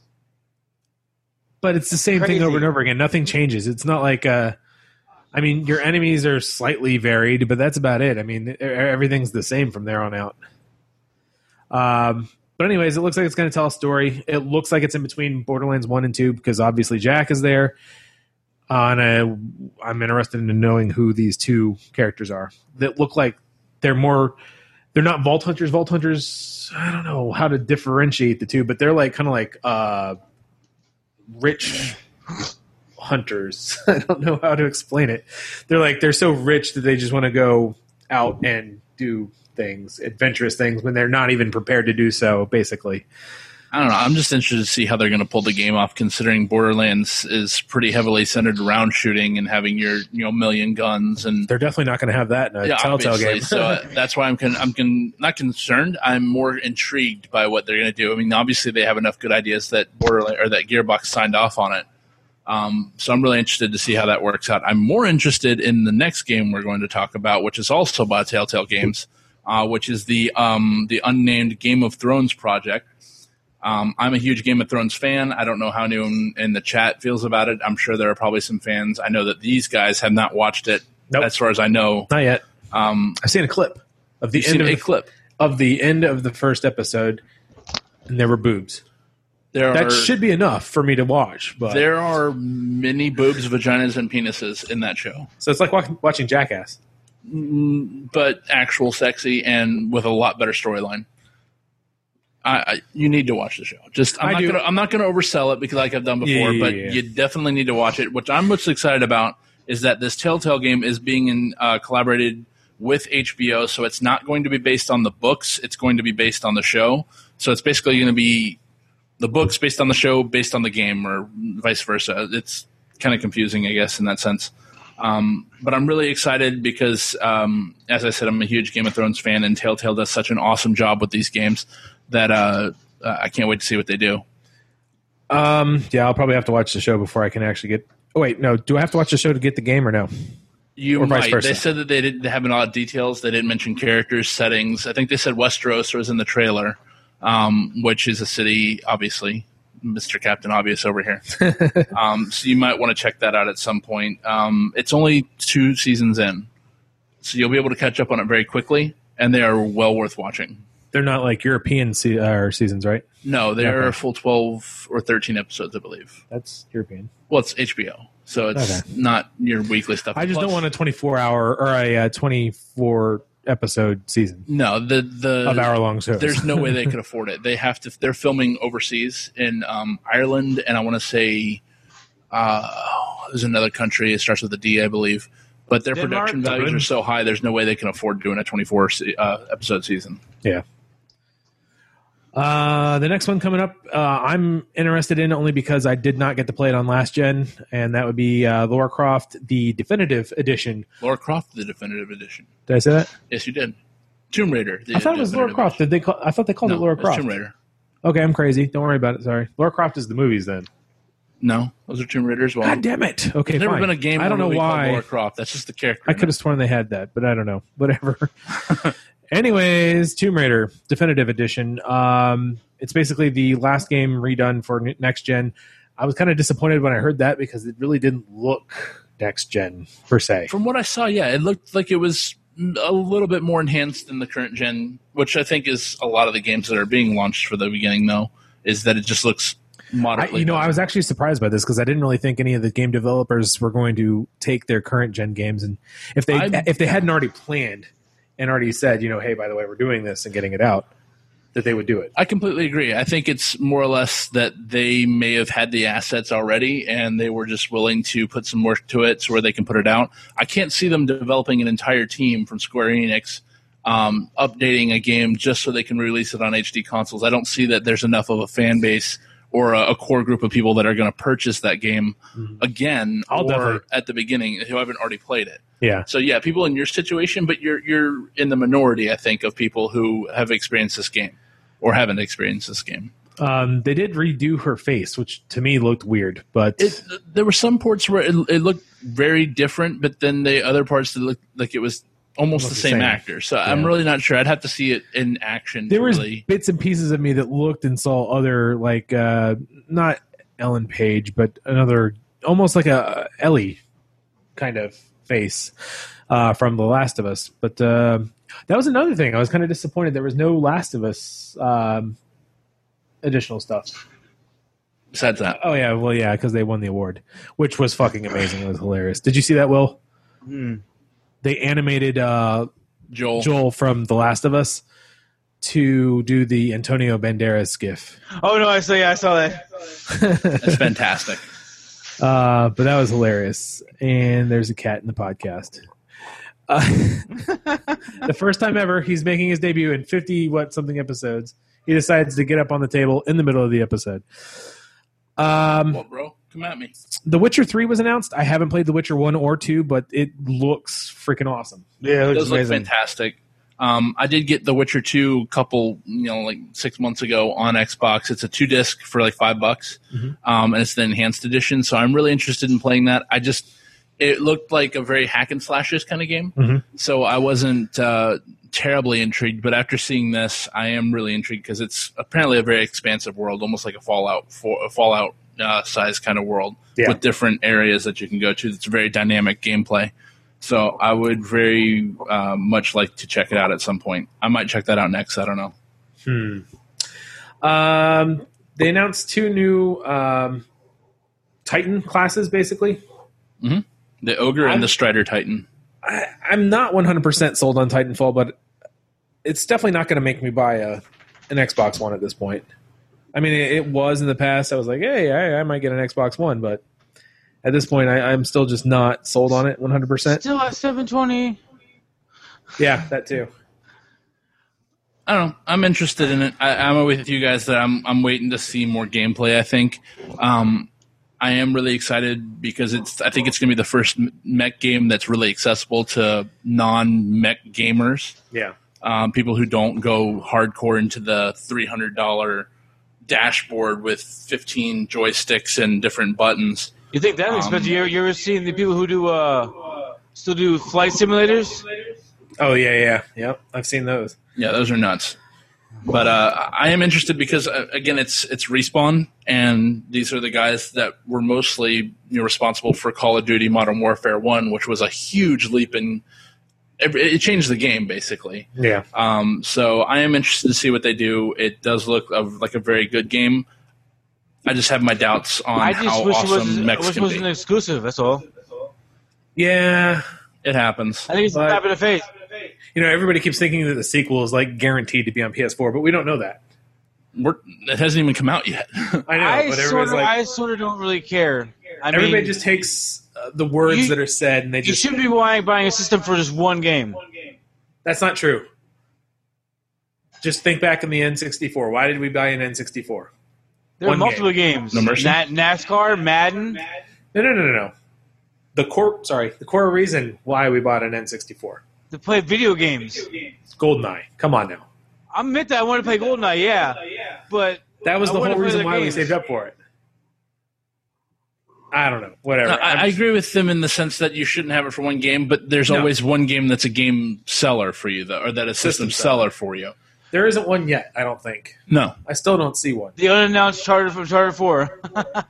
but it's the same Crazy. thing over and over again. Nothing changes. It's not like uh, I mean, your enemies are slightly varied, but that's about it. I mean, e- everything's the same from there on out. Um, but anyways, it looks like it's going to tell a story. It looks like it's in between Borderlands one and two because obviously Jack is there. Uh, and I, I'm interested in knowing who these two characters are that look like they're more. They're not Vault Hunters. Vault Hunters. I don't know how to differentiate the two, but they're like kind of like uh, rich hunters. I don't know how to explain it. They're like they're so rich that they just want to go out and do things, adventurous things, when they're not even prepared to do so. Basically, I don't know. I'm just interested to see how they're going to pull the game off, considering Borderlands is pretty heavily centered around shooting and having your you know million guns, and they're definitely not going to have that in a yeah, Telltale obviously. game. So uh, that's why I'm con- I'm con- not concerned. I'm more intrigued by what they're going to do. I mean, obviously they have enough good ideas that Borderlands or that Gearbox signed off on it. Um, so I'm really interested to see how that works out. I'm more interested in the next game we're going to talk about, which is also by Telltale Games, uh, which is the um, the unnamed Game of Thrones project. Um, I'm a huge Game of Thrones fan. I don't know how anyone in the chat feels about it. I'm sure there are probably some fans. I know that these guys have not watched it, nope. as far as I know. Not yet. Um, I've seen a clip of the You've end seen of a the, clip of the end of the first episode, and there were boobs. There that are, should be enough for me to watch. But there are many boobs, vaginas, and penises in that show. So it's like watching Jackass, mm, but actual sexy and with a lot better storyline. I, I, you need to watch the show. Just I'm I not do. gonna I'm not gonna oversell it because like I've done before, Yeah, but yeah, yeah. you definitely need to watch it. What I'm most excited about is that this Telltale game is being in, uh, collaborated with H B O, so it's not going to be based on the books. It's going to be based on the show. So it's basically going to be the books based on the show, based on the game, or vice versa. It's kind of confusing, I guess, in that sense. Um, but I'm really excited because, um, as I said, I'm a huge Game of Thrones fan, and Telltale does such an awesome job with these games that uh, uh, I can't wait to see what they do. Um, yeah, I'll probably have to watch the show before I can actually get. Oh wait, no. Do I have to watch the show to get the game or no? You or vice might. versa? They said that they didn't have a lot of details. They didn't mention characters, settings. I think they said Westeros was in the trailer, um, which is a city, obviously. Mister Captain Obvious over here. um, so you might want to check that out at some point. Um, it's only two seasons in, so you'll be able to catch up on it very quickly, and they are well worth watching. They're not like European se- uh, seasons, right? No, they're Okay. a full twelve or thirteen episodes, I believe. That's European. Well, it's H B O, so it's Okay. not your weekly stuff. I just Plus- don't want a twenty-four hour or a uh, twenty-four episode season No, the the of hour long shows. There's no way they could afford it. They have to. They're filming overseas in um, Ireland, and I want to say uh, there's another country. It starts with a D, I believe. But their Denmark? production values Dublin? are so high. There's no way they can afford doing a twenty-four se- uh, episode season. Yeah. Uh, the next one coming up, uh, I'm interested in only because I did not get to play it on last gen, and that would be uh, Lara Croft, the definitive edition. Lara Croft, the definitive edition. Did I say that? Yes, you did. Tomb Raider. The I thought it was Lara definitive Croft. edition. Did they? Call, I thought they called No, it Lara it's Croft. Tomb Raider. Okay, I'm crazy. Don't worry about it. Sorry. Lara Croft is the movies then. No, those are Tomb Raiders. as Well, God damn it. Okay, There's never fine. been a game. I or don't know movie called why. Lara Croft. That's just the character. I could have sworn they had that, but I don't know. Whatever. Anyways, Tomb Raider Definitive Edition. Um, it's basically the last game redone for n- next gen. I was kind of disappointed when I heard that because it really didn't look next gen per se. From what I saw, yeah, it looked like it was a little bit more enhanced than the current gen, which I think is a lot of the games that are being launched for the beginning, though, is that it just looks I, moderately you know, better. I was actually surprised by this because I didn't really think any of the game developers were going to take their current gen games, and if they I'm- if they hadn't already planned and already said, you know, hey, by the way, we're doing this and getting it out, that they would do it. I completely agree. I think it's more or less that they may have had the assets already and they were just willing to put some work to it so where they can put it out. I can't see them developing an entire team from Square Enix um, updating a game just so they can release it on H D consoles. I don't see that there's enough of a fan base or a, a core group of people that are going to purchase that game Mhm. again I'll or definitely- at the beginning who haven't already played it. Yeah. So yeah, people in your situation, but you're you're in the minority, I think, of people who have experienced this game or haven't experienced this game. Um, they did redo her face, which to me looked weird, but It, there were some parts where it, it looked very different, but then the other parts that looked like it was almost, Almost the the same, same. actor. So I'm Yeah. really not sure. I'd have to see it in action. there to was really, bits and pieces of me that looked and saw other, like, uh, not Ellen Page, but another, almost like a Ellie kind of face uh, from The Last of Us. But uh, that was another thing. I was kind of disappointed there was no Last of Us um, additional stuff. besides that, Oh, yeah. Well, yeah, because they won the award, which was fucking amazing. It was hilarious. Did you see that, Will? Hmm. They animated uh, Joel, Joel from The Last of Us to do the Antonio Banderas gif. Oh no, I saw. Yeah, I saw that. that's fantastic. Uh, but that was hilarious. And there's a cat in the podcast. Uh, the first time ever, he's making his debut in fifty what something episodes. he decides to get up on the table in the middle of the episode. Um, Well, bro, come at me. The Witcher three was announced. I haven't played The Witcher one or two, but it looks freaking awesome. Yeah, it It looks does look amazing. fantastic. Um, I did get The Witcher two a couple, you know, like six months ago on Xbox. It's a two disc for like five bucks, Mhm. um, and it's the enhanced edition. So I'm really interested in playing that. I just it looked like a very hack and slashes kind of game, Mhm. so I wasn't uh, terribly intrigued. But after seeing this, I am really intrigued because it's apparently a very expansive world, almost like a Fallout, for a Fallout uh, size kind of world Yeah. with different areas that you can go to. It's very dynamic gameplay. So I would very uh, much like to check it out at some point. I might check that out next. I don't know. Hmm. Um, they announced two new um, Titan classes, basically. The Ogre I'm- and the Strider Titan. I, I'm not one hundred percent sold on Titanfall, but it's definitely not going to make me buy a an Xbox One at this point. I mean, it, it was in the past. I was like, hey, I, I might get an Xbox One, but at this point, I, I'm still just not sold on it one hundred percent. Still at seven twenty. Yeah, that too. I don't know. I'm interested in it. I, I'm with you guys that I'm I'm waiting to see more gameplay. I think um, I am really excited because it's. I think it's going to be the first mech game that's really accessible to non-mech gamers, Yeah. um, people who don't go hardcore into the three hundred dollars dashboard with fifteen joysticks and different buttons. You think that's Um, expensive? You ever, you ever seen the people who do uh still do flight simulators? Oh, yeah, yeah. Yep, I've seen those. Yeah, those are nuts. But uh, I am interested because uh, again, it's it's Respawn, and these are the guys that were mostly you know, responsible for Call of Duty Modern Warfare One, which was a huge leap in. It, it changed the game basically. Yeah. Um, so I am interested to see what they do. It does look of, like a very good game. I just have my doubts on I just how wish it awesome was mechs wish it can wasn't be. exclusive. That's all. Yeah. It happens. I think it's a But- slap in the face. You know, everybody keeps thinking that the sequel is like guaranteed to be on P S four, but we don't know that. We're, it hasn't even come out yet. I know, I but sort everybody's of, like, I sort of don't really care. I everybody mean, just takes uh, the words You- that are said and they you just. shouldn't be buying, buying a system for just one game. That's not true. Just think back in the N sixty-four. Why did we buy an N sixty-four? There are One multiple games. No Mercy? Na- NASCAR, Madden. No, no, no, no, no. The core, sorry, the core reason why we bought an N sixty-four. To play video games. GoldenEye. Come on now. I admit that I want to play GoldenEye, yeah, but That was I the wanna whole play reason the why we games. saved up for it. I don't know. Whatever. No, I, I I'm- agree with them in the sense that you shouldn't have it for one game, but there's No. always one game that's a game seller for you, though, or that a system, System seller. seller for you. There isn't one yet, I don't think. No, I still don't see one. the unannounced charter from Charter Four.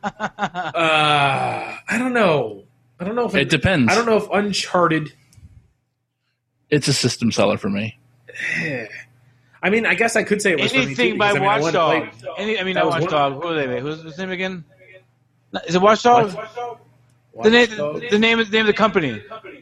Uh, I don't know. I don't know if it depends. I don't know if Uncharted. It's a system seller for me. I mean, I guess I could say it was for me too, Anything by because, I mean, I wanted to play- Watchdog. Any, I mean, That not was one- Watchdog. Who are they? Who's his name again? No, Is it Watchdog? What? The name, Watchdog? the name, the name of the company.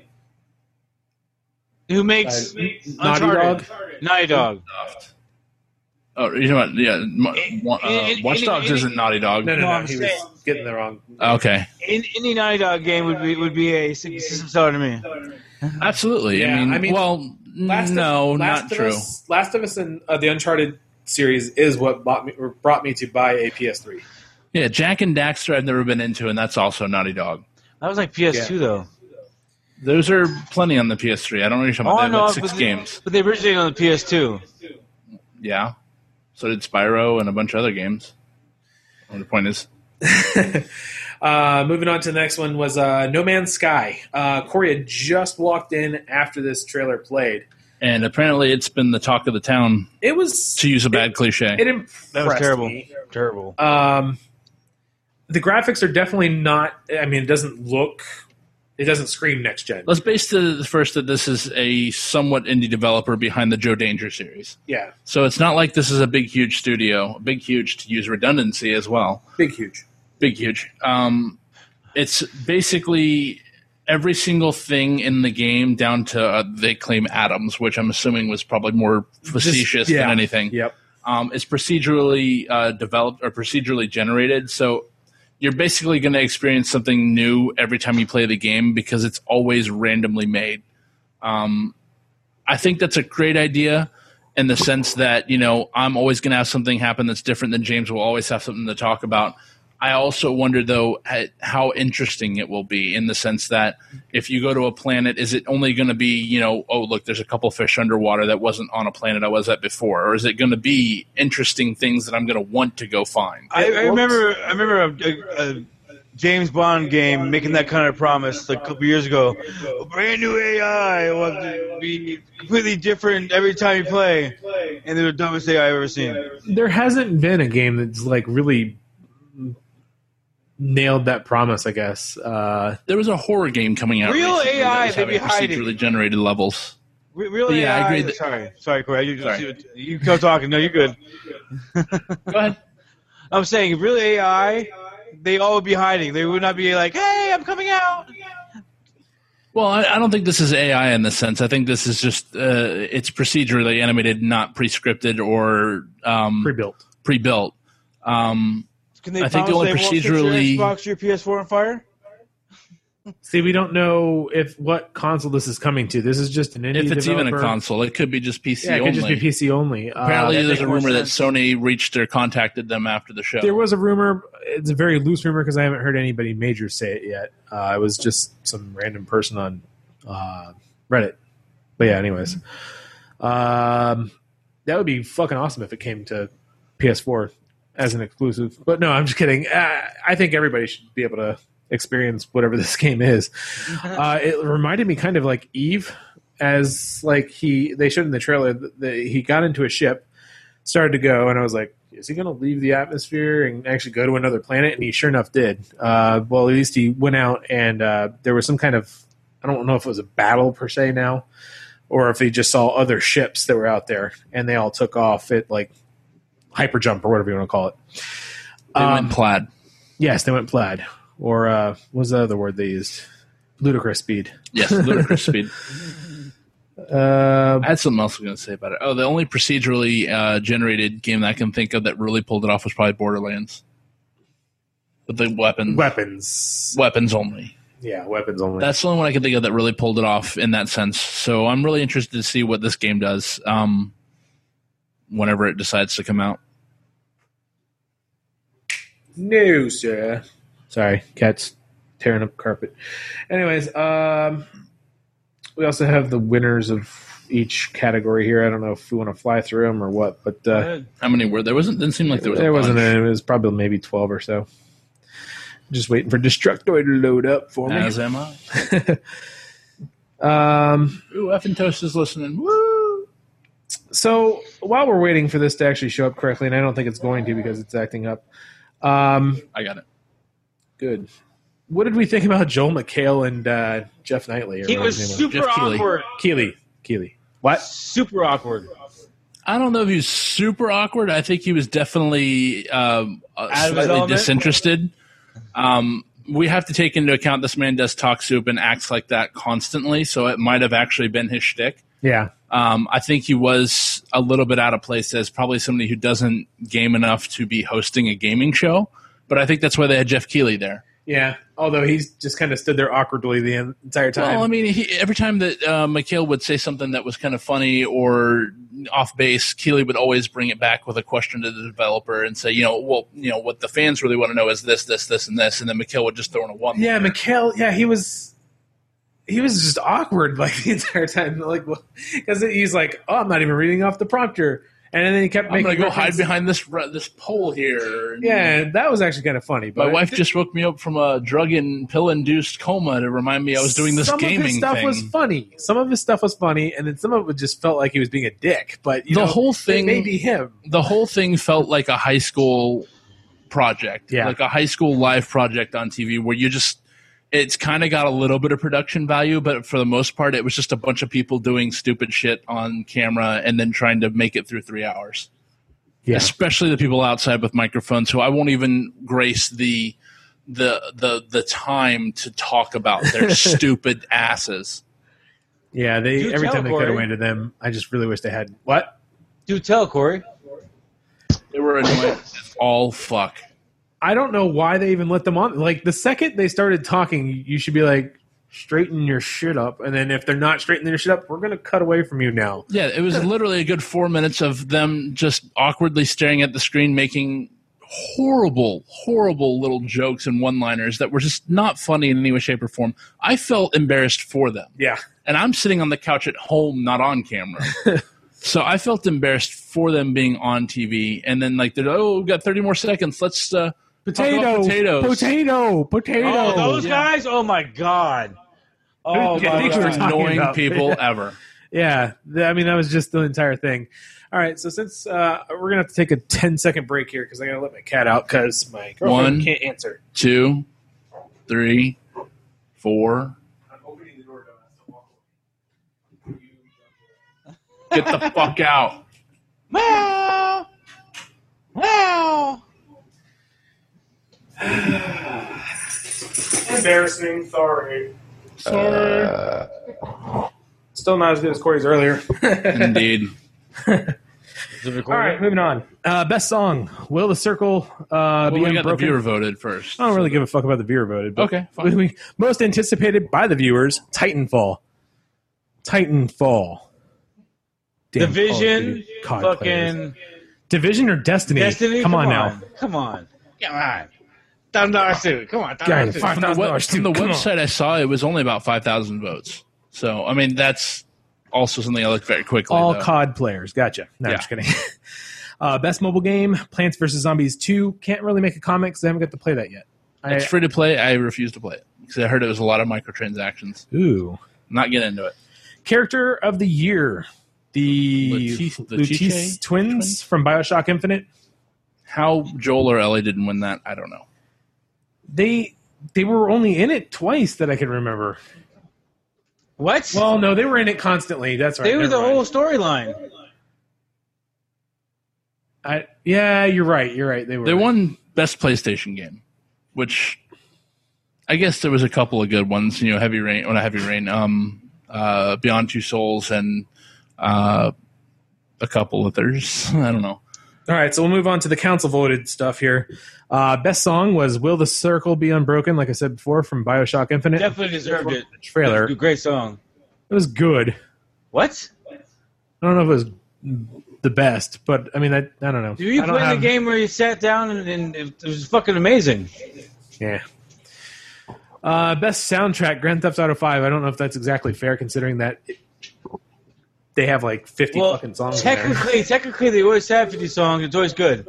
Who makes Uh, Naughty Uncharted? Dog? Naughty Dog. Oh, you know what? Yeah, Mo- Wa- uh, in- Watch in- Dogs in- isn't Naughty Dog. No, no, No, no. I'm he saying- was getting the wrong. Okay, In, any Naughty Dog game would be would be a system seller to me. absolutely. Yeah, I, mean, I mean, well, Last no, of, Last not of true. Us, Last of Us and uh, the Uncharted series is what bought me or brought me to buy a P S three. Yeah, Jack and Daxter I've never been into, and that's also Naughty Dog. That was like P S two Yeah. though. Those are plenty on the P S three. I don't know what you're talking Oh, about. I They have know, like six but games. They, but they originated on the P S two. Yeah. So did Spyro and a bunch of other games. Well, the point is, uh, moving on to the next one was uh, No Man's Sky. Uh, Corey had just walked in after this trailer played. and apparently it's been the talk of the town, It was to use a bad cliche. it impressed That was terrible. me. Terrible. Um, the graphics are definitely not. I mean, it doesn't look. It doesn't scream next gen. Let's base the first that this is a somewhat indie developer behind the Joe Danger series. Yeah, So it's not like this is a big, huge studio. Big, huge to use redundancy as well. big, huge. Big, huge. Um, it's basically every single thing in the game down to, uh, they claim atoms, which I'm assuming was probably more facetious Just- yeah. than anything. Yep. Um, it's procedurally uh, developed or procedurally generated. So you're basically going to experience something new every time you play the game because it's always randomly made. Um, I think that's a great idea. in the sense that, you know, I'm always going to have something happen that's different than James will always have something to talk about. I also wonder, though, how interesting it will be in the sense that if you go to a planet, is it only going to be, you know, oh, look, there's a couple fish underwater that wasn't on a planet I was at before? Or is it going to be interesting things that I'm going to want to go find? I, I remember I remember a, a, a James Bond game making that kind of promise like a couple years ago. A brand new A I will be completely different every time you play. And they're the dumbest A I I've ever seen. There hasn't been a game that's like really nailed that promise, I guess. Uh, there was a horror game coming out. Real A I, they be hiding. Procedurally generated levels. Re- real yeah, A I. I agree that, sorry, sorry, Corey. You, sorry. you keep talking. No, you're good. Go ahead. I'm saying, real A I, they all would be hiding. They would not be like, "Hey, I'm coming out." Well, I, I don't think this is A I in this sense. I think this is just uh, it's procedurally animated, not pre-scripted or um, pre-built. Pre-built. Um, Can they I think the only procedurally your Xbox, your P S four on fire? See, we don't know if what console this is coming to. This is just an indie If it's developer. even a console, it could be just P C yeah, it only. could just be P C only. Apparently, uh, there's a rumor that Sony reached or contacted them after the show. There was a rumor. It's a very loose rumor because I haven't heard anybody major say it yet. Uh, it was just some random person on uh, Reddit. But yeah, anyways. Um, that would be fucking awesome if it came to P S four as an exclusive. But no, I'm just kidding. Uh, I think everybody should be able to experience whatever this game is. Uh, it reminded me kind of like Eve, as like he they showed in the trailer that he got into a ship, started to go, and I was like, is he going to leave the atmosphere and actually go to another planet? And he sure enough did. Uh, well, at least he went out, and uh, there was some kind of, I don't know if it was a battle per se now, or if he just saw other ships that were out there, and they all took off at like hyper jump or whatever you want to call it. They um, went plaid. Yes, they went plaid. Or uh, what was the other word they used? Ludicrous speed. Yes, ludicrous speed. Uh, I had something else I was going to say about it. Oh, the only procedurally uh, generated game that I can think of that really pulled it off was probably Borderlands. With the weapons. Weapons. Weapons only. Yeah, weapons only. That's the only one I can think of that really pulled it off in that sense. So I'm really interested to see what this game does um, whenever it decides to come out. No, sir. Sorry, cat's tearing up carpet. Anyways, um, we also have the winners of each category here. I don't know if we want to fly through them or what, but uh, how many were there? Wasn't didn't seem like there was. There a wasn't. bunch. A, it was probably maybe twelve or so. Just waiting for Destructoid to load up for me. As am I. um, Ooh, Effin' Toast is listening. Woo! So while we're waiting for this to actually show up correctly, and I don't think it's going to because it's acting up. Um, I got it. Good. What did we think about Joel McHale and uh, Jeff Knightley? He was super Jeff Keighley. awkward. Keeley. Keeley. What? Super awkward. I don't know if he was super awkward. I think he was definitely um, uh, slightly disinterested. Um, we have to take into account this man does talk soup and acts like that constantly, so it might have actually been his shtick. Yeah. Um, I think he was a little bit out of place as probably somebody who doesn't game enough to be hosting a gaming show, but I think that's why they had Jeff Keighley there. Yeah, although he's just kind of stood there awkwardly the entire time. Well, I mean, he, every time that uh, McHale would say something that was kind of funny or off base, Keighley would always bring it back with a question to the developer and say, you know, well, you know, what the fans really want to know is this, this, this, and this, and then McHale would just throw in a one. Yeah, McHale. Yeah, he was. He was just awkward like the entire time, like because he's like, "Oh, I'm not even reading off the prompter," and then he kept I'm making. gonna go reference. hide behind this this pole here. Yeah, that was actually kind of funny. But my wife just woke me up from a drug and pill induced coma to remind me I was doing this some gaming of his stuff thing. was funny. Some of his stuff was funny, and then some of it just felt like he was being a dick. But you the know, whole thing, maybe him. The whole thing felt like a high school project, yeah. like a high school live project on T V where you just. It's kind of got a little bit of production value, but for the most part, it was just a bunch of people doing stupid shit on camera and then trying to make it through three hours. Yeah. Especially the people outside with microphones, who I won't even grace the the the the time to talk about their stupid asses. Yeah, they Do every tell, time they Corey. cut away to them, I just really wish they had what? Do tell, Corey. They were annoying as all fuck. I don't know why they even let them on. Like the second they started talking, you should be like, straighten your shit up. And then if they're not straightening their shit up, we're going to cut away from you now. Yeah, it was literally a good four minutes of them just awkwardly staring at the screen, making horrible, horrible little jokes and one-liners that were just not funny in any way, shape, or form. I felt embarrassed for them. Yeah. And I'm sitting on the couch at home, not on camera. So I felt embarrassed for them being on T V. And then, like, they're, oh, we've got thirty more seconds. Let's uh, Potato, talk about potatoes. Potato, potato. Oh, those Yeah. guys? Oh, my God. Oh, Yeah, my thanks for God. talking Annoying about- people ever. Yeah, th- I mean, that was just the entire thing. All right, so since uh, we're going to have to take a ten-second break here because I got to let my cat out because my girlfriend One. can't answer. Two, three, four. I'm opening the door, don't have to walk away. Get the fuck out. Meow. Meow. Embarrassing, sorry. Sorry. Still not as good as Corey's earlier. Indeed. All right, moving on. Uh, best song, Will the Circle uh, Well, Be we got the Unbroken? viewer voted first. I don't really give a fuck about the viewer voted. But Okay, fine. we- we- most anticipated by the viewers, Titanfall. Titanfall. Damn Division, Call of Duty C O D players. fucking Division or Destiny? Destiny. Come, on, now. Come on. Come on. Thousand dollar suit. Come on. Guy Thousand in suit. five From the, thousand web, dollars from the Come on. website I saw, it was only about five thousand votes. So, I mean, that's also something I looked very quickly. All though. C O D players. Gotcha. No, I'm Yeah. just kidding. uh, best mobile game, Plants vs. Zombies two. Can't really make a comment because I haven't got to play that yet. I, It's free to play. I refuse to play it because I heard it was a lot of microtransactions. ooh. Not get into it. Character of the year. The Letice- Lutice Letice twins, twins? from Bioshock Infinite. How Joel or Ellie didn't win that, I don't know. They they were only in it twice that I can remember. What? Well, no, they were in it constantly. That's right. they were never the mind. whole storyline. I, yeah, you're right. You're right. They were. They won Best PlayStation Game, which I guess there was a couple of good ones. You know, Heavy Rain, well, not Heavy Rain, um, uh, Beyond Two Souls, and uh, a couple others. I don't know. All right, so we'll move on to the council voted stuff here. Uh, best song was "Will the Circle Be Unbroken," like I said before, from Bioshock Infinite. Definitely deserved it. The trailer. Great song. It was good. What? I don't know if it was the best, but I mean, I, I don't know. Do you I don't play have- the game where you sat down and, and it was fucking amazing? Yeah. Uh, best soundtrack, Grand Theft Auto five. I don't know if that's exactly fair, considering that it, they have like fifty Well, fucking songs. in there. technically, technically they always have fifty songs. It's always good.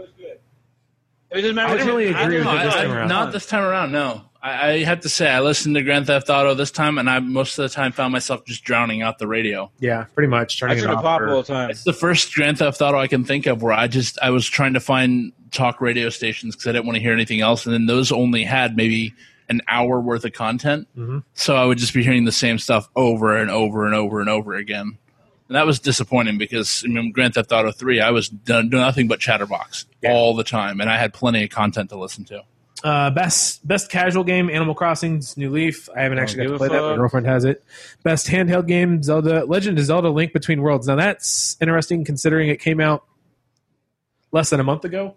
It doesn't matter. I what didn't you- really agree don't with know. it this I- time I- around. Not this time around, no. I, I have to say, I listened to Grand Theft Auto this time, and I most of the time found myself just drowning out the radio. Yeah, pretty much. I Turning turn it it off. pop or- all the time. It's the first Grand Theft Auto I can think of where I just I was trying to find talk radio stations because I didn't want to hear anything else, and then those only had maybe an hour worth of content, Mhm. so I would just be hearing the same stuff over and over and over and over again. And that was disappointing because I mean, Grand Theft Auto three, I was done, doing nothing but chatterbox Yeah. all the time, and I had plenty of content to listen to. Uh, best best casual game, Animal Crossing's New Leaf. I haven't actually got give to a play that. My fuck. girlfriend has it. Best handheld game, Zelda Legend of Zelda: Link Between Worlds. Now that's interesting considering it came out less than a month ago.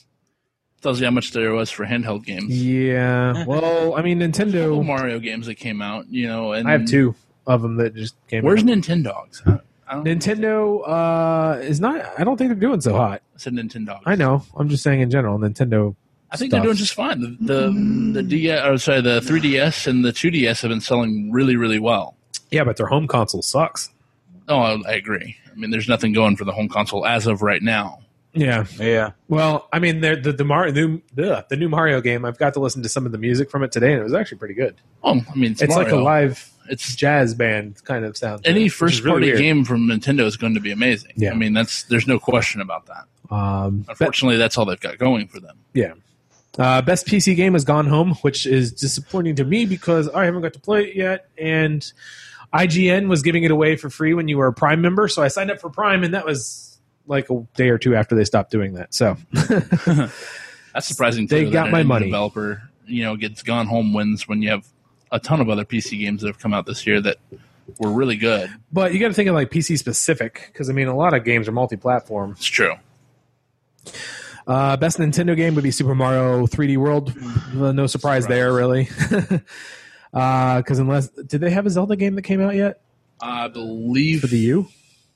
Tells you how much there was for handheld games. Yeah. Well, I mean, Couple Nintendo. Mario games that came out, you know. And I have two of them that just came. Where's out. Nintendogs? I I don't. Nintendo? Uh, is not. I don't think they're doing so hot. I said Nintendogs. I know. I'm just saying in general, Nintendo. I think stuff. they're doing just fine. The the, the D S, or sorry, the three D S and the two D S have been selling really, really well. Yeah, but their home console sucks. Oh, I, I agree. I mean, there's nothing going for the home console as of right now. Yeah. Yeah. Well, I mean, they're- the the Mar- new ugh, the new Mario game. I've got to listen to some of the music from it today, and it was actually pretty good. Oh, I mean, it's, It's like a Mario. live It's jazz band kind of sound. to any it, which first is really party weird. game from Nintendo is going to be amazing. Yeah. I mean, that's there's no question about that. Um, but- Unfortunately, that's all they've got going for them. yeah. Uh, best P C game has Gone Home, which is disappointing to me because I haven't got to play it yet, and I G N was giving it away for free when you were a Prime member, so I signed up for Prime, and that was like a day or two after they stopped doing that. So That's surprising. Too, They that got an my indie money. Developer, you know, gets Gone Home wins when you have a ton of other P C games that have come out this year that were really good. But you got to think of like P C specific because I mean a lot of games are multi-platform. It's true. Uh, best Nintendo game would be Super Mario three D World. Uh, no surprise, Surprise. there, really. Because unless did they have a Zelda game that came out yet I believe for the U?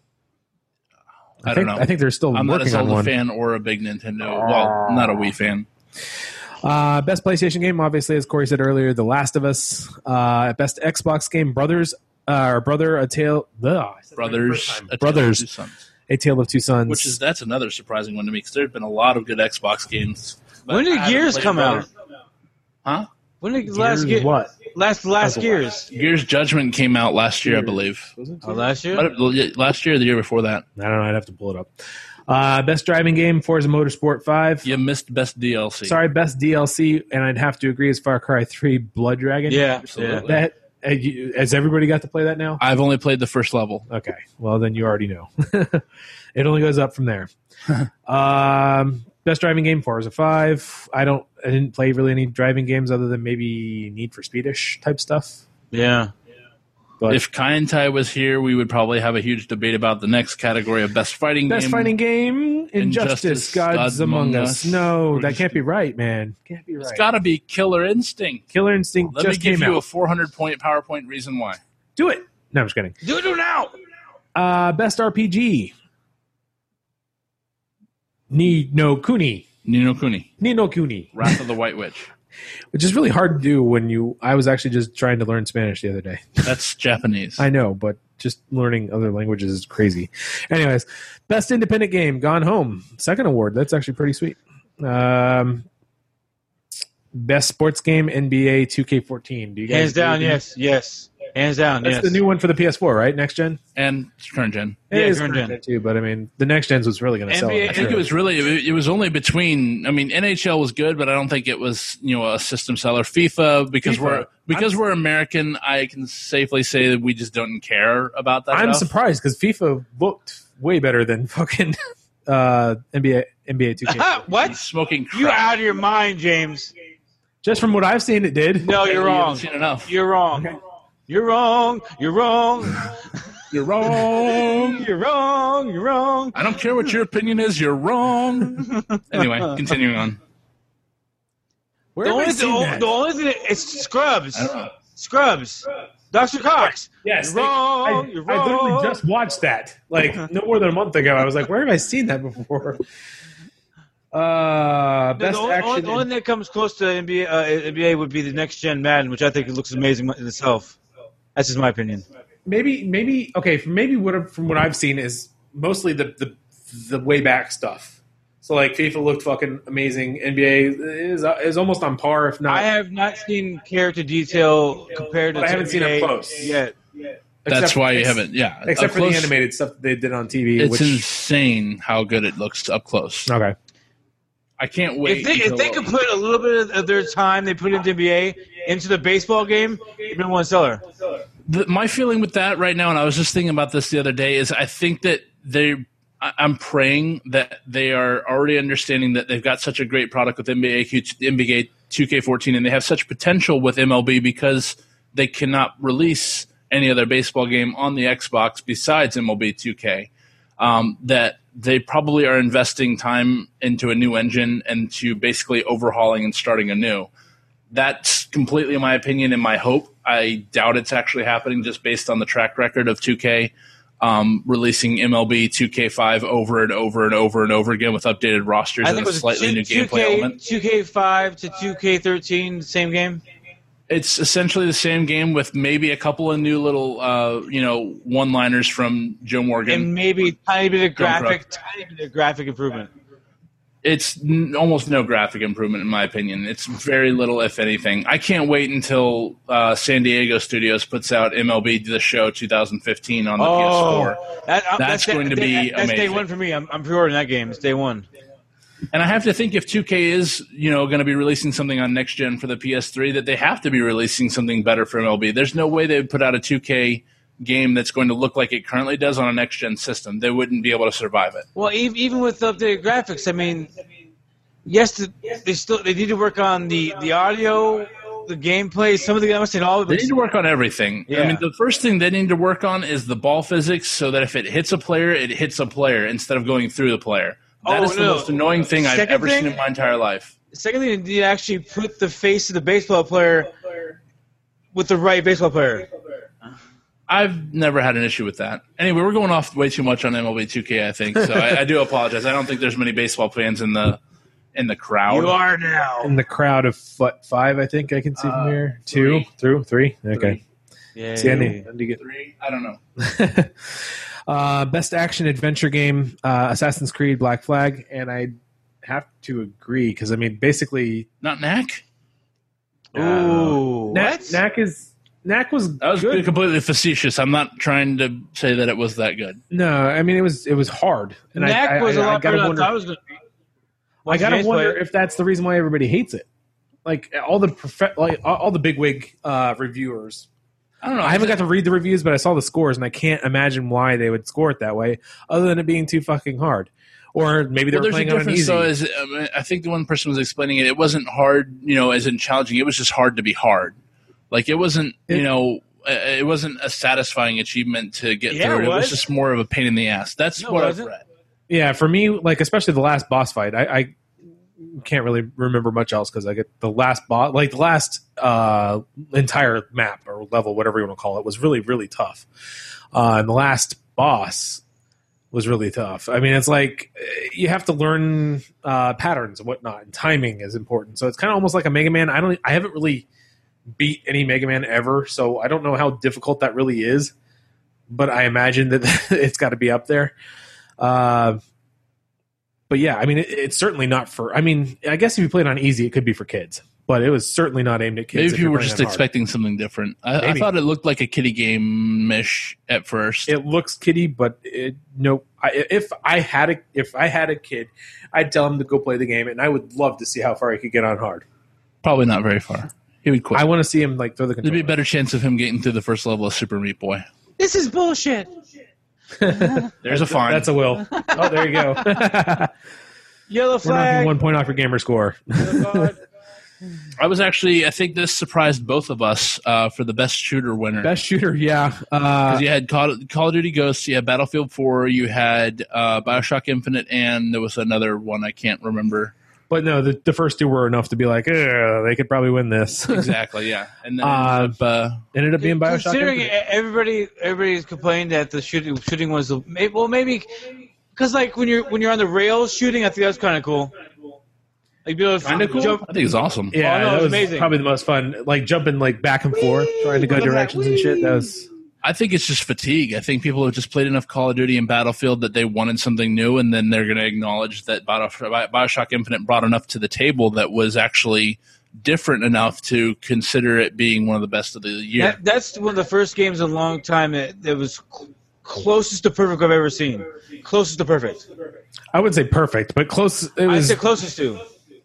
I, I don't think, know. I think they're still I'm not a working on Zelda one. fan or a big Nintendo. Well, not a Wii fan. Uh, best PlayStation game, obviously, as Corey said earlier, The Last of Us. Uh, best Xbox game, Brothers, uh, or Brother, A Tale, ugh, Brothers, A Tale of Brothers, Two Sons. A Tale of Two Sons. Which is that's another surprising one to me because there have been a lot of good Xbox games. but When did I haven't Gears played come Brothers. out? Huh? When did Gears last Ge- what? Last last That's Gears? Gears Judgment came out last year, I believe. Was it Oh, last year. What- Last year or the year before that? I don't know. I'd have to pull it up. Uh, best driving game, Forza Motorsport five. You missed best D L C. Sorry, best D L C, and I'd have to agree is Far Cry three Blood Dragon. Yeah, Absolutely. That uh, you- has everybody got to play that now? I've only played the first level. Okay, well then you already know. It only goes up from there. um, best driving game, Forza five. I don't. I didn't play really any driving games other than maybe Need for Speedish type stuff. Yeah. But If Kai and Tai was here, we would probably have a huge debate about the next category of best fighting best game. fighting game, Injustice, Injustice, Gods, Among Us. No, Or that just- can't be right, man. Can't be right. It's got to be Killer Instinct. Killer Instinct Let just me give came you out. a four hundred point PowerPoint reason why. Do it. No, I'm just kidding. Do it now. Uh, best R P G. Ni no Kuni. Ni no Kuni, Ni no Kuni. Wrath of the White Witch. Which is really hard to do when you. I was actually just trying to learn Spanish the other day. That's Japanese. I know, but just learning other languages is crazy. Anyways, best independent game, Gone Home. Second award. That's actually pretty sweet. Um, best sports game, N B A two K fourteen. Do you guys Hands down, agree? yes, yes. Hands down, That's yes. the new one for the P S four, right? Next gen? and current gen. It Yeah, is current current gen. gen too, but I mean, the next gens was really going to sell. N B A it, I I'm think sure. it was really it it was only between. I mean, N H L was good, but I don't think it was you know a system seller. FIFA because FIFA. we're because I'm- we're American. I can safely say that we just don't care about that. I'm stuff. surprised because FIFA looked way better than fucking uh, N B A N B A two K. What? Smoking crack. You out of your mind, James. Just from what I've seen, it did. No, You you're haven't wrong. seen enough. You're wrong. Okay. You're wrong. You're wrong. You're wrong. You're wrong. You're wrong. I don't care what your opinion is. You're wrong. Anyway, continuing on. Where The have I only, seen the, that? the only thing that, it's Scrubs. I don't know. Scrubs. Doctor Cox. Yes, You're they- wrong. I, You're I literally wrong. just watched that like no more than a month ago. I was like, where have I seen that before? Uh, The, best only, action. only, the only thing that comes close to N B A, uh, N B A would be the next gen Madden, which I think it looks amazing in itself. That's just my opinion. maybe, maybe okay. From maybe what from what I've seen is mostly the the the way back stuff. So like FIFA looked fucking amazing. N B A is is almost on par, if not. I have not seen character detail compared to But I haven't seen N B A up close. yet. That's except- why you ex- haven't. Yeah, Except up for the close, animated stuff that they did on T V. It's which insane how good it looks up close. okay. I can't wait. If they, if until- they could put a little bit of their time they put into N B A into the baseball game, it'd been one seller. the, my feeling with that right now, and I was just thinking about this the other day, is I think that they. I- I'm praying that they are already understanding that they've got such a great product with N B A, Q- N B A two K fourteen, and they have such potential with M L B because they cannot release any other baseball game on the Xbox besides M L B two K. Um, that they probably are investing time into a new engine and to basically overhauling and starting anew. That's completely my opinion and my hope. I doubt it's actually happening just based on the track record of two K um, releasing M L B two K five over and over and over and over again with updated rosters I and think a it was slightly new two, gameplay element. two K five to two K thirteen, same game. It's essentially the same game with maybe a couple of new little, uh, you know, one-liners from Joe Morgan. And maybe a tiny bit of Don't graphic, tiny bit of graphic improvement. It's n- almost no graphic improvement, in my opinion. It's very little, if anything. I can't wait until uh, San Diego Studios puts out M L B The Show twenty fifteen on the P S four. that, uh, That's day- going to day- be that's day amazing. one for me. I'm, I'm pre-ordering that game. It's day one. And I have to think if two K is, you know, going to be releasing something on next gen for the P S three, that they have to be releasing something better for M L B. There's no way they would put out a two K game that's going to look like it currently does on a next gen system. They wouldn't be able to survive it. Well, e- even with updated graphics, I mean, yes, the, they still they need to work on the, the audio, the gameplay, some of the I'm saying all of They it. need to work on everything. I Yeah. mean, the first thing they need to work on is the ball physics, so that if it hits a player, it hits a player instead of going through the player. That Oh, is the no. most annoying thing I've Second ever thing- seen in my entire life. Secondly, they need to actually put the face of the baseball player with the right baseball player. I've never had an issue with that. Anyway, we're going off way too much on M L B two K, I think. So I, I do apologize. I don't think there's many baseball fans in the in the crowd. You are now. In the crowd of what, five, I think I can see from Uh, here. Two, three. through three. Okay. Three. Yeah. See, I need, I need to get Three? I don't know. uh, best action adventure game, uh, Assassin's Creed Black Flag, and I have to agree because I mean, basically, Not Knack? Ooh. Knack, What? Knack is Knack was That was good. completely facetious. I'm not trying to say that it was that good. No, I mean it was it was hard. And Knack I, I, was a I, I lot better gotta than I wonder. thought it was going to be. I Once gotta James wonder played- if that's the reason why everybody hates it. Like all the prof- like all all the bigwig uh, reviewers. I don't know. I haven't got to read the reviews, but I saw the scores, and I can't imagine why they would score it that way, other than it being too fucking hard. Or maybe they Well, were there's a playing on an difference, easy. though. Is um, I think the one person was explaining it. It wasn't hard, you know, as in challenging. It was just hard to be hard. Like it wasn't, you It- know, uh, it wasn't a satisfying achievement to get Yeah, through it. it It was was. just more of a pain in the ass. That's No, what it I've wasn't. read. Yeah, for me, like especially the last boss fight, I, I can't really remember much else because I get the last boss, like the last uh, entire map or level, whatever you want to call it, was really really tough, uh, and the last boss was really tough. I mean, it's like eh, you have to learn uh, patterns and whatnot, and timing is important. So it's kind of almost like a Mega Man. I don't, I haven't really beat any Mega Man ever, so I don't know how difficult that really is, but I imagine that it's got to be up there. Uh, but yeah, I mean, it, it's certainly not for. I mean, I guess if you play it on easy, it could be for kids, but it was certainly not aimed at kids. Maybe if people you're were playing just on hard. expecting something different. I, I Maybe. thought it looked like a kiddie game-ish at first. It looks kiddie, but it, no. I, if I had a if I had a kid, I'd tell him to go play the game, and I would love to see how far he could get on hard. Probably not very far. He would quit. I want to see him like throw the There'd controller. be a better chance of him getting through the first level of Super Meat Boy. This is bullshit. There's a fine. That's a will. Oh, there you go. Yellow We're knocking flag. one point off your gamer score. Yellow card. I was actually, I think this surprised both of us uh, for the best shooter winner. Best shooter, yeah. Uh, Because you had Call, Call of Duty Ghosts, you had Battlefield four, you had uh, Bioshock Infinite, and there was another one I can't remember. but no, the, the first two were enough to be like, "Ugh, they could probably win this. Exactly, yeah. And then Uh, ended up, uh, Ended up being Bioshock. Considering Infinite. everybody, everybody's complaining that the shooting shooting was the may- well maybe because like when you're when you're on the rails shooting, I think that's kind of cool. Like be able to kind of cool. jump. I think it's awesome. Yeah, Oh, no, it that was was amazing. probably the most fun. Like jumping like back and forth, trying to go Look at that, directions and shit. That whee! was I think it's just fatigue. I think people have just played enough Call of Duty and Battlefield that they wanted something new, and then they're going to acknowledge that Bioshock Infinite brought enough to the table that was actually different enough to consider it being one of the best of the year. That, that's one of the first games in a long time that, that was cl- closest to perfect I've ever seen. Closest to perfect. I wouldn't say perfect, but close. It I was. say closest to.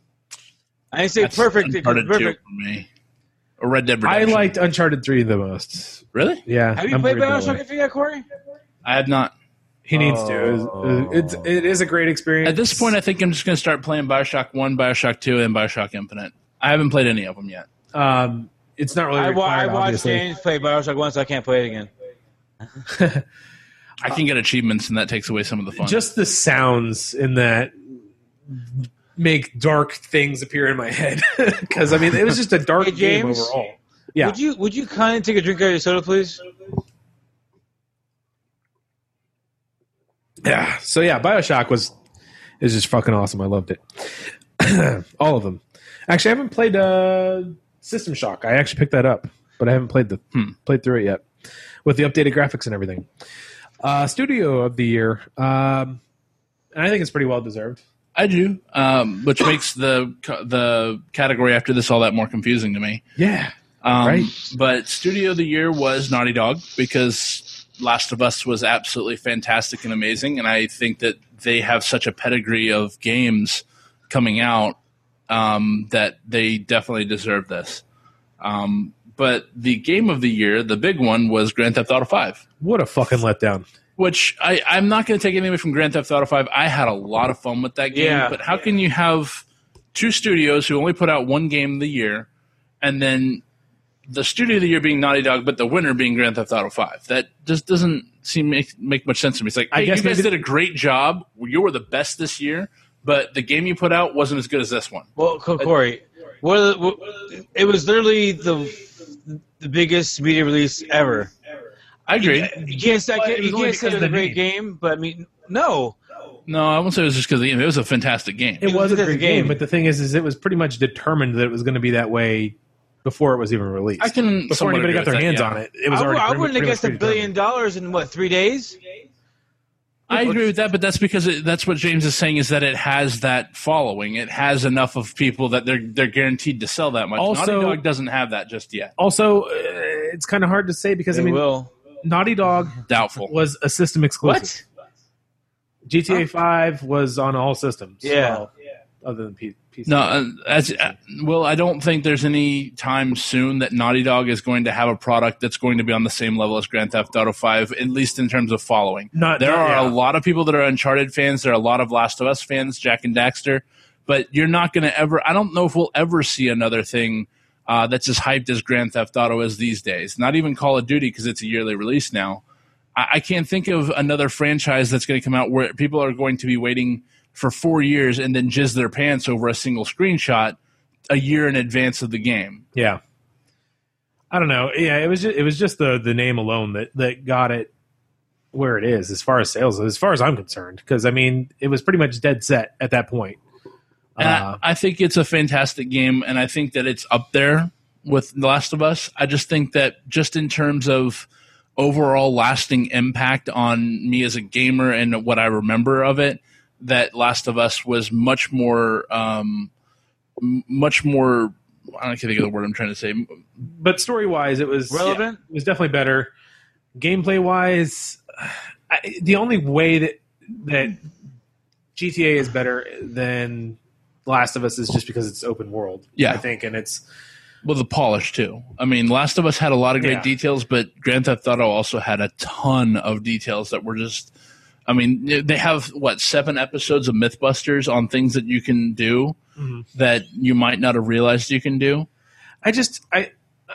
I didn't say That's perfect. Uncharted two Perfect. for me. Or Red Dead I Redemption. liked Uncharted three the most. Really? Yeah, Have you I'm played weird that Bioshock way. if you got Corey? I have not. He needs to. It was- It's it is a great experience. At this point, I think I'm just going to start playing Bioshock one, Bioshock two, and Bioshock Infinite. I haven't played any of them yet. um, it's not really I, wa- I required. watched obviously. James play Bioshock once. I can't play it again. I can get achievements, and that takes away some of the fun. Just the sounds in that make dark things appear in my head. Because I mean, it was just a dark Hey, game James? overall. Yeah. Would you Would you kindly take a drink out of your soda, please? Yeah. So yeah, Bioshock was is just fucking awesome. I loved it. All of them. Actually, I haven't played uh, System Shock. I actually picked that up, but I haven't played the Hmm. played through it yet with the updated graphics and everything. Uh, Studio of the year, um, and I think it's pretty well deserved. I do, um, which makes the the category after this all that more confusing to me. Yeah. Um, Right. But Studio of the Year was Naughty Dog because Last of Us was absolutely fantastic and amazing, and I think that they have such a pedigree of games coming out um, that they definitely deserve this. Um, but the Game of the Year, the big one, was Grand Theft Auto five. What a fucking letdown. Which I, I'm not going to take anything away from Grand Theft Auto five. I had a lot of fun with that game. Yeah. But how can you have two studios who only put out one game of the year, and then the studio of the year being Naughty Dog, but the winner being Grand Theft Auto five? That just doesn't seem make make much sense to me. It's like, I hey, guess you guys maybe- did a great job. You were the best this year, but the game you put out wasn't as good as this one. Well, Co- Corey, what, are the, what it was literally the the biggest media release ever. I agree. You, you can't say, But it was you only can't say because it was of a the great name. game, but I mean, no. No, I won't say it was just because of the game. It was a fantastic game. It was a because of great the game, game. but the thing is, is it was pretty much determined that it was going to be that way before it was even released. I can before somewhat anybody agree got their with that, hands yeah. on it. It was I, already. I pretty- wouldn't have pretty guessed much a billion predetermined. dollars in what three days? I agree with that, but that's because it, that's what James is saying is that it has that following. It has enough of people that they're they're guaranteed to sell that much. Also- Naughty Dog doesn't have that just yet. Also, uh, it's kind of hard to say because They I mean, will. Naughty Dog Doubtful. was a system exclusive. What? G T A Five was on all systems. Yeah. well, other than P- PC. No, uh, as uh, well, I don't think there's any time soon that Naughty Dog is going to have a product that's going to be on the same level as Grand Theft Auto five, at least in terms of following. Not- there not- are yeah. a lot of people that are Uncharted fans. There are a lot of Last of Us fans, Jack and Daxter, but you're not going to ever. I don't know if we'll ever see another thing uh, that's as hyped as Grand Theft Auto is these days. Not even Call of Duty because it's a yearly release now. I, I can't think of another franchise that's going to come out where people are going to be waiting for four years and then jizz their pants over a single screenshot a year in advance of the game. Yeah. I don't know. Yeah, it was just, it was just the the name alone that that got it where it is as far as sales, as far as I'm concerned. Because I mean, it was pretty much dead set at that point. And Uh, I, I think it's a fantastic game, and I think that it's up there with The Last of Us. I just think that just in terms of overall lasting impact on me as a gamer and what I remember of it, that Last of Us was much more, um, m- much more. I don't think of the word I'm trying to say. but story wise, it was Relevant? It was definitely better. Gameplay wise, I, the only way that that G T A is better than Last of Us is just because it's open world. Yeah. I think, and it's Well, the polish too. I mean, Last of Us had a lot of great Yeah. details, but Grand Theft Auto also had a ton of details that were just. I mean, they have what seven episodes of MythBusters on things that you can do Mhm. that you might not have realized you can do. I just I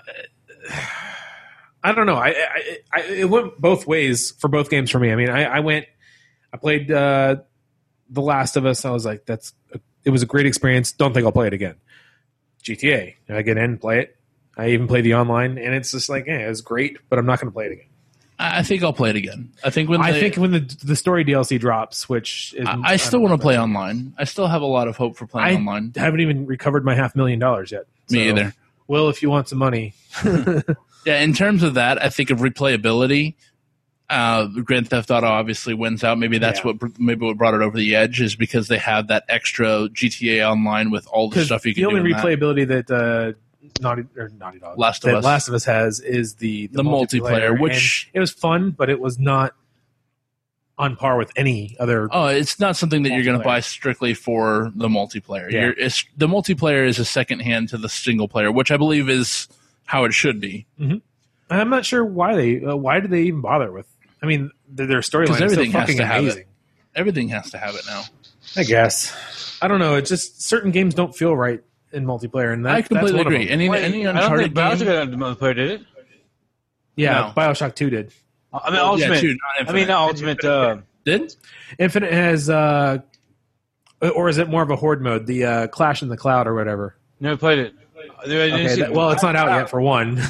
I don't know. I, I, I it went both ways for both games for me. I mean, I, I went, I played uh, The Last of Us. I was like, that's a, it was a great experience. Don't think I'll play it again. G T A, I get in, play it. I even play the online, and it's just like, yeah, it's great, but I'm not going to play it again. I I think I'll play it again. I think when I they- think when the the story D L C drops, which is, I, I still don't want to know. play online. I still have a lot of hope for playing I online. haven't even recovered my half million dollars yet. Me So, either. Will, if you want some money, Yeah, in terms of that, I think of replayability. Uh, Grand Theft Auto obviously wins out. Maybe that's Yeah. what maybe what brought it over the edge is because they have that extra G T A online with all the because stuff you can the only do. in that. replayability that uh, Naughty or Naughty Dog Last of that Us. Last of Us has is the The multiplayer, which- and it was fun, but it was not on par with any other. Oh, it's not something that you're going to Multiplayer. buy strictly for the multiplayer. Yeah. You're, it's, the multiplayer is a second hand to the single player, which I believe is how it should be. I'm not sure why they uh, why did they even bother with. I mean, their, their storyline is so everything has fucking to have it. amazing. Everything has to have it now. I guess I don't know. It's just certain games don't feel right in multiplayer, and that, I completely that's one agree. Of them. Any Wait, any I don't Uncharted think Bioshock game, got a multiplayer, did it? Yeah, No. Bioshock Two did. I mean, yeah, Ultimate. two, not I mean, Infinite. not Ultimate. Uh, did Infinite has, uh, or is it more of a horde mode? The uh, Clash in the Cloud or whatever. never played it. I didn't Okay, see- that- well, it's not out yet for one.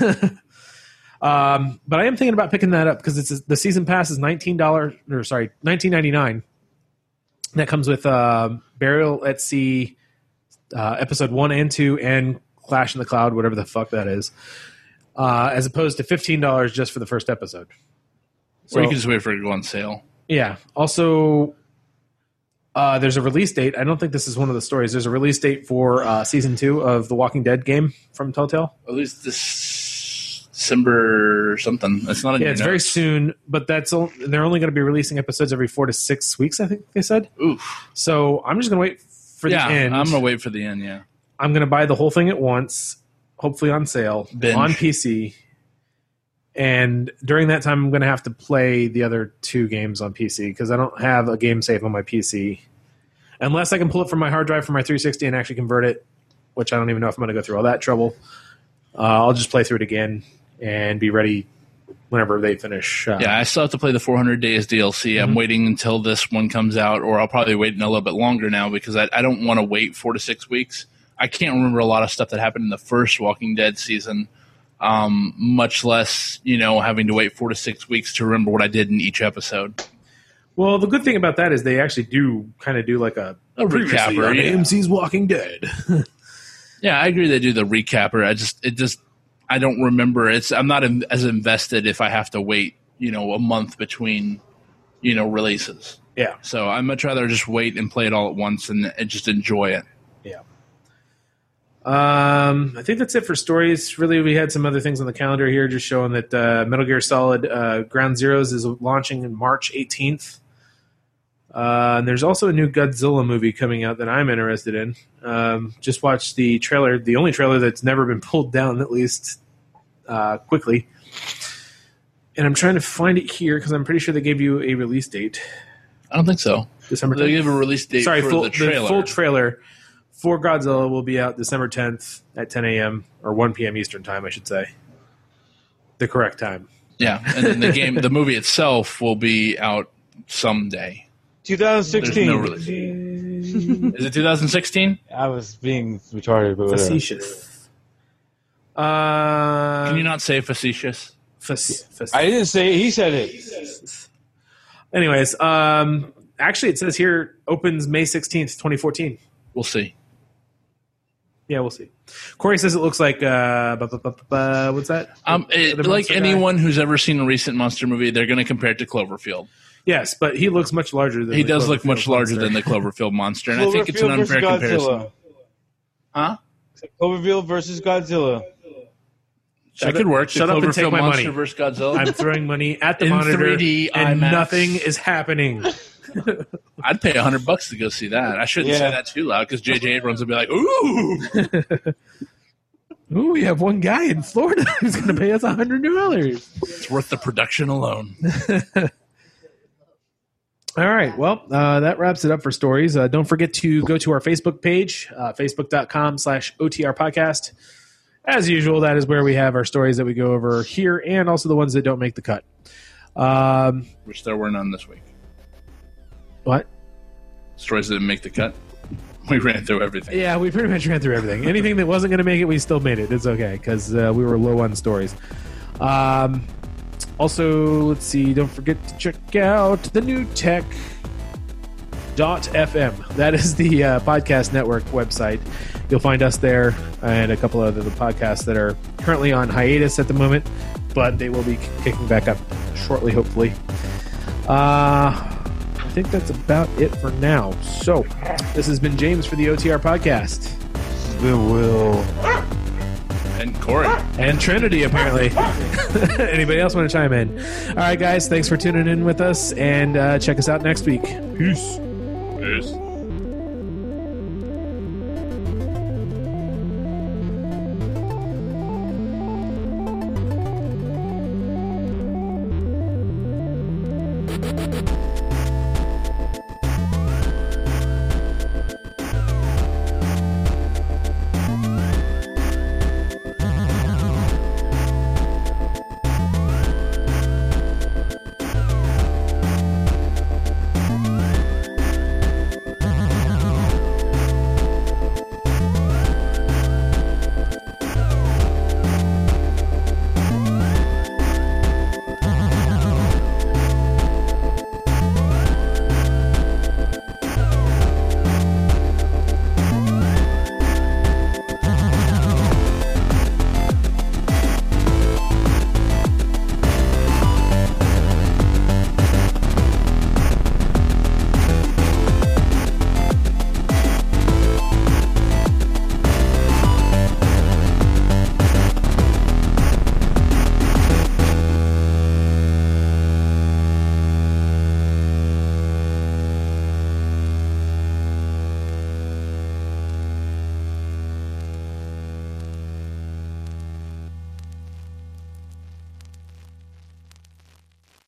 um, but I am thinking about picking that up because it's the season pass is nineteen dollars or sorry, nineteen ninety nine. That comes with uh, Burial at Sea, uh, episode one and two, and Clash in the Cloud, whatever the fuck that is, uh, as opposed to fifteen dollars just for the first episode. or you can just wait for it to go on sale. Yeah. Also, uh, there's a release date. I don't think this is one of the stories. There's a release date for uh, season two of the Walking Dead game from Telltale. At least this December or something. It's not. In Yeah, your it's very notes. soon, but that's o- they're only going to be releasing episodes every four to six weeks. I think they said. Oof. So I'm just going to wait for yeah, the end. I'm gonna wait for the end. Yeah. I'm going to buy the whole thing at once, hopefully on sale Binge. on P C. And during that time, I'm going to have to play the other two games on P C because I don't have a game save on my P C. Unless I can pull it from my hard drive from my three sixty and actually convert it, which I don't even know if I'm going to go through all that trouble. Uh, I'll just play through it again and be ready whenever they finish. Uh, Yeah, I still have to play the four hundred Days D L C. I'm waiting until this one comes out, or I'll probably wait a little bit longer now because I, I don't want to wait four to six weeks. I can't remember a lot of stuff that happened in the first Walking Dead season, Um, much less, you know, having to wait four to six weeks to remember what I did in each episode. Well, the good thing about that is they actually do kind of do like a, A recapper, on yeah. A M C's Walking Dead. Yeah, I agree they do the recapper. I just, it just, I don't remember. It's, I'm not in, as invested if I have to wait, you know, a month between, you know, releases. Yeah. So I'd much rather just wait and play it all at once and, and just enjoy it. Yeah. Um, I think that's it for stories. Really, we had some other things on the calendar here, just showing that uh, Metal Gear Solid uh, Ground Zeroes is launching in March eighteenth. Uh, and there's also a new Godzilla movie coming out that I'm interested in. Um, just watched the trailer, the only trailer that's never been pulled down, at least uh, quickly. And I'm trying to find it here because I'm pretty sure they gave you a release date. I don't think so. December They tenth. gave a release date Sorry, for full, the trailer. full trailer for Godzilla will be out December tenth at ten a.m. or one p.m. Eastern time, I should say. The correct time. Yeah, and then the game, the movie itself will be out someday. twenty sixteen. There's no release date. Is it two thousand sixteen? I was being retarded, but whatever. Facetious. Uh, Can you not say facetious? faci- faci- I didn't say it. He said it. Anyways, um, actually, it says here opens May sixteenth, twenty fourteen. We'll see. Yeah, we'll see. Corey says it looks like uh, bu- bu- bu- bu- bu- what's that? Um, it, The like monster guy? anyone who's ever seen a recent monster movie, they're going to compare it to Cloverfield. Yes, but he looks much larger than He the does look Cloverfield much larger monster. than the Cloverfield monster, and I think it's an Cloverfield versus unfair comparison. Godzilla. Huh? Cloverfield versus Godzilla. That could work. Shut the up and take Cloverfield my monster money. versus Godzilla. I'm throwing money at the In monitor, three D and IMAX. nothing is happening. I'd pay a hundred bucks to go see that. I shouldn't Yeah. say that too loud because J J Abrams would be like, "Ooh, Ooh, we have one guy in Florida who's going to pay us a hundred dollars. it's worth the production alone." All right. Well, uh, that wraps it up for stories. Uh, don't forget to go to our Facebook page, uh, facebook.com slash OTR podcast. As usual, that is where we have our stories that we go over here and also the ones that don't make the cut. Um, Which there were none this week. what? Stories that didn't make the cut. We ran through everything. Yeah, we pretty much ran through everything. Anything that wasn't going to make it, we still made it. It's okay because uh, we were low on stories. Um, also, let's see. Don't forget to check out the new tech dot f m. That is the uh, podcast network website. You'll find us there and a couple of other podcasts that are currently on hiatus at the moment, but they will be kicking back up shortly, hopefully. Uh, I think that's about it for now. So, this has been James for the O T R podcast. The will. And Corey. And Trinity, apparently. Anybody else want to chime in? All right, guys, thanks for tuning in with us, and uh, check us out next week. Peace. Peace.